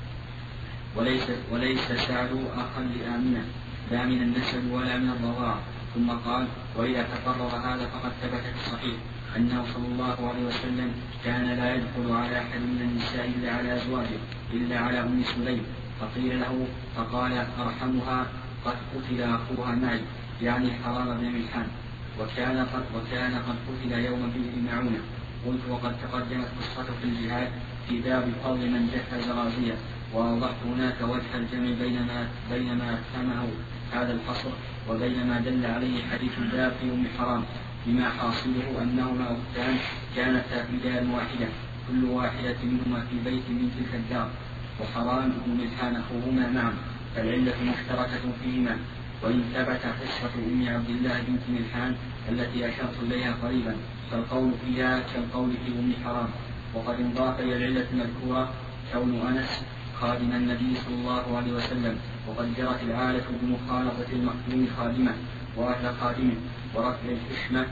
Speaker 3: وليس, وليس سعد أخا لآمنة لا من النسب ولا من الرضاعة. ثم قال وإذا تقرر هذا فقد ثبت في الصحيح أنه صلى الله عليه وسلم كان لا يدخل على أحد من النساء إلا على أزواجه إلا على أم سليم، فقيل له فقال أرحمها قد قتل أخوها معي يعني حرام بن ملحان، وكان قد, وكان قد قتل يوم بئر معونة. قلت وقد تقدمت قصته في الجهاد في باب فضل من جهز غازية، ووضعت هناك وجه الجمع بينما بينما أفهمه هذا الحصر وبينما دل عليه حديث الباب في أم حرام، بما حاصله أنهما أختان كانتا في دار واحدة كل واحدة منهما في بيت من تلك الدار، وحرام بن ملحان أخوهما معا، فالعلة مشتركة فيهما. وإن ثبت قصة أم عبد الله بنت ملحان التي أشرت إليها قريبا فالقول فيها كالقول في أم حرام. وقد انضاف إلى العلة المذكورة كون أنس خادم النبي صلى الله عليه وسلم، وقد جرت العادة بمخالطة المخدوم خادمه وأهل خادمه ورفع الحشمة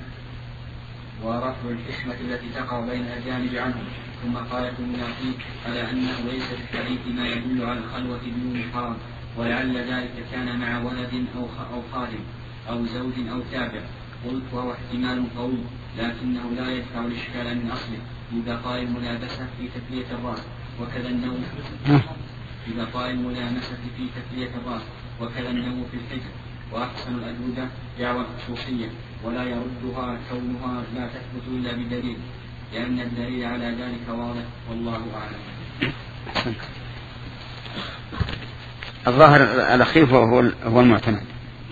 Speaker 3: ورفع الحشمة التي تقع بين الأجانب عنهم. ثم قالت المنافي على أنه ليس في الحديث ما يدل على الخلوة بدون حرام، ولعل ذلك كان مع ولد أو أو خادم أو زوج أو تابع. قلت وهو احتمال قوي لكنه لا يدفع الإشكال من أصله ببقاء الملابسة في تثنية الرأس وكذا النوم ببقاء الملامسة في تثنية الرأس وكذا النوم في الحجر. وأحسن الأجوبة دعوى الخصوصية ولا يردها كونها لا تثبت إلا بدليل، لأن الدليل على ذلك واضح والله أعلم.
Speaker 1: الظاهر الأخير هو هو المعتمد،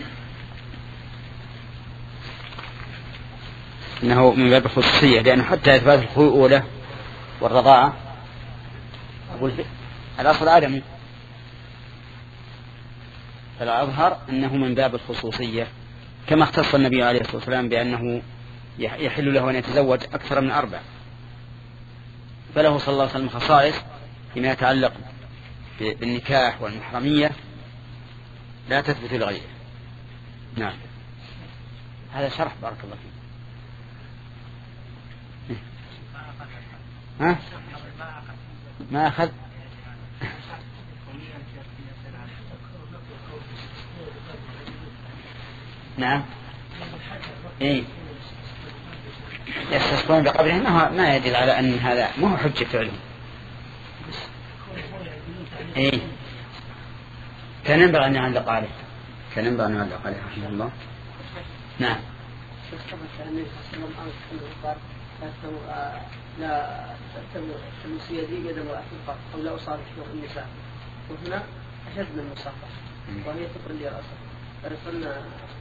Speaker 1: إنه من باب الخصوصية، لأنه حتى إثبات الخيولة والرضاعة أقول الأصل آدمي، فالأظهر أنه من باب الخصوصية، كما اختص النبي عليه الصلاة والسلام بأنه يحل له أن يتزوج أكثر من أربع، فله صلى الله عليه وسلم خصائص فيما يتعلق بالنكاح والمحرمية لا تثبت لغيره. نعم، هذا شرح بارك الله فيك. ها؟ ما أخذ نعم إيه يستسقون بقبره، ما, ما يدل على أن هذا ما هو حجة فعله. إيه كان ينبغي أن يعلق عليه، كان ينبغي أن يعلق عليه رحمه الله. نعم.
Speaker 2: لا تلمسية دي قدم وأحفظ أو لا أصابك النساء، وهنا أشد من المصافحة وهي تقل لي رأسها، فنقلنا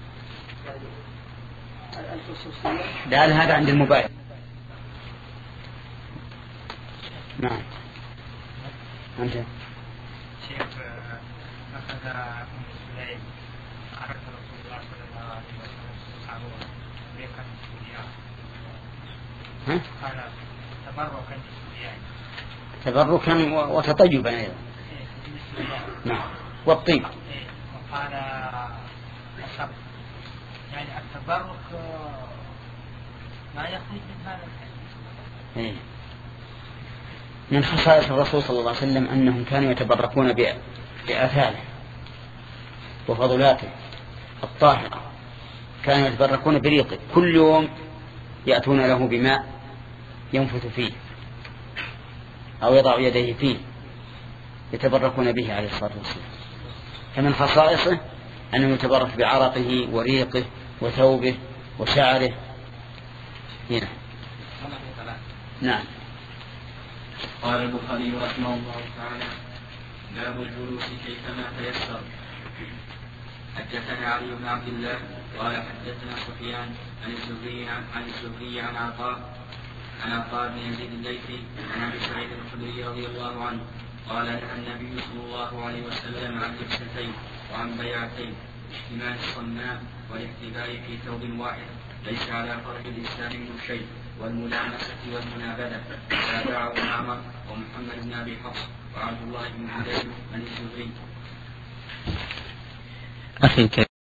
Speaker 2: يعني الخصوصية.
Speaker 1: لا هذا عند المبايع. نعم. أنت
Speaker 9: شيخ أخذ أم سليم عرض رسول الله صلى الله عليه وسلم صحابه بيكا مسؤوليات قال تبركا بالسوريان،
Speaker 1: تبركا وتطيبا أيضا. نعم والطيب.
Speaker 9: وقال الصبر، يعني التبرك ما يخرج من هذا الحديث.
Speaker 1: من خصائص الرسول صلى الله عليه وسلم أنهم كانوا يتبركون بآثاره وفضلاته الطاهرة، كانوا يتبركون بريقه، كل يوم يأتون له بماء ينفث فيه أو يضع يديه فيه يتبركون به عليه الصلاة والسلام. فمن خصائصه أنه يتبرك بعرقه وريقه وثوبه وشعره. هنا نعم.
Speaker 3: قال البخاري رحمه الله تعالى: باب الجلوس كيفما تيسر. حدثنا علي بن عبد الله قال حدثنا سفيان عن الزهري عن الزهري عن عطاء عن عطاء بن يزيد الليثي عن ابي سعيد الخدري رضي الله عنه قال: نهى النبي صلى الله عليه وسلم عن لبستين وعن بيعتين، اشتمال الصناء والاحتباء في ثوب واحد، ليس على فرج الإنسان منه شيء، والملامسة والمنابذة. تابعه معمر ومحمد بن أبي حفص وعبد الله بن عبيد عن الزهري.
Speaker 1: أخي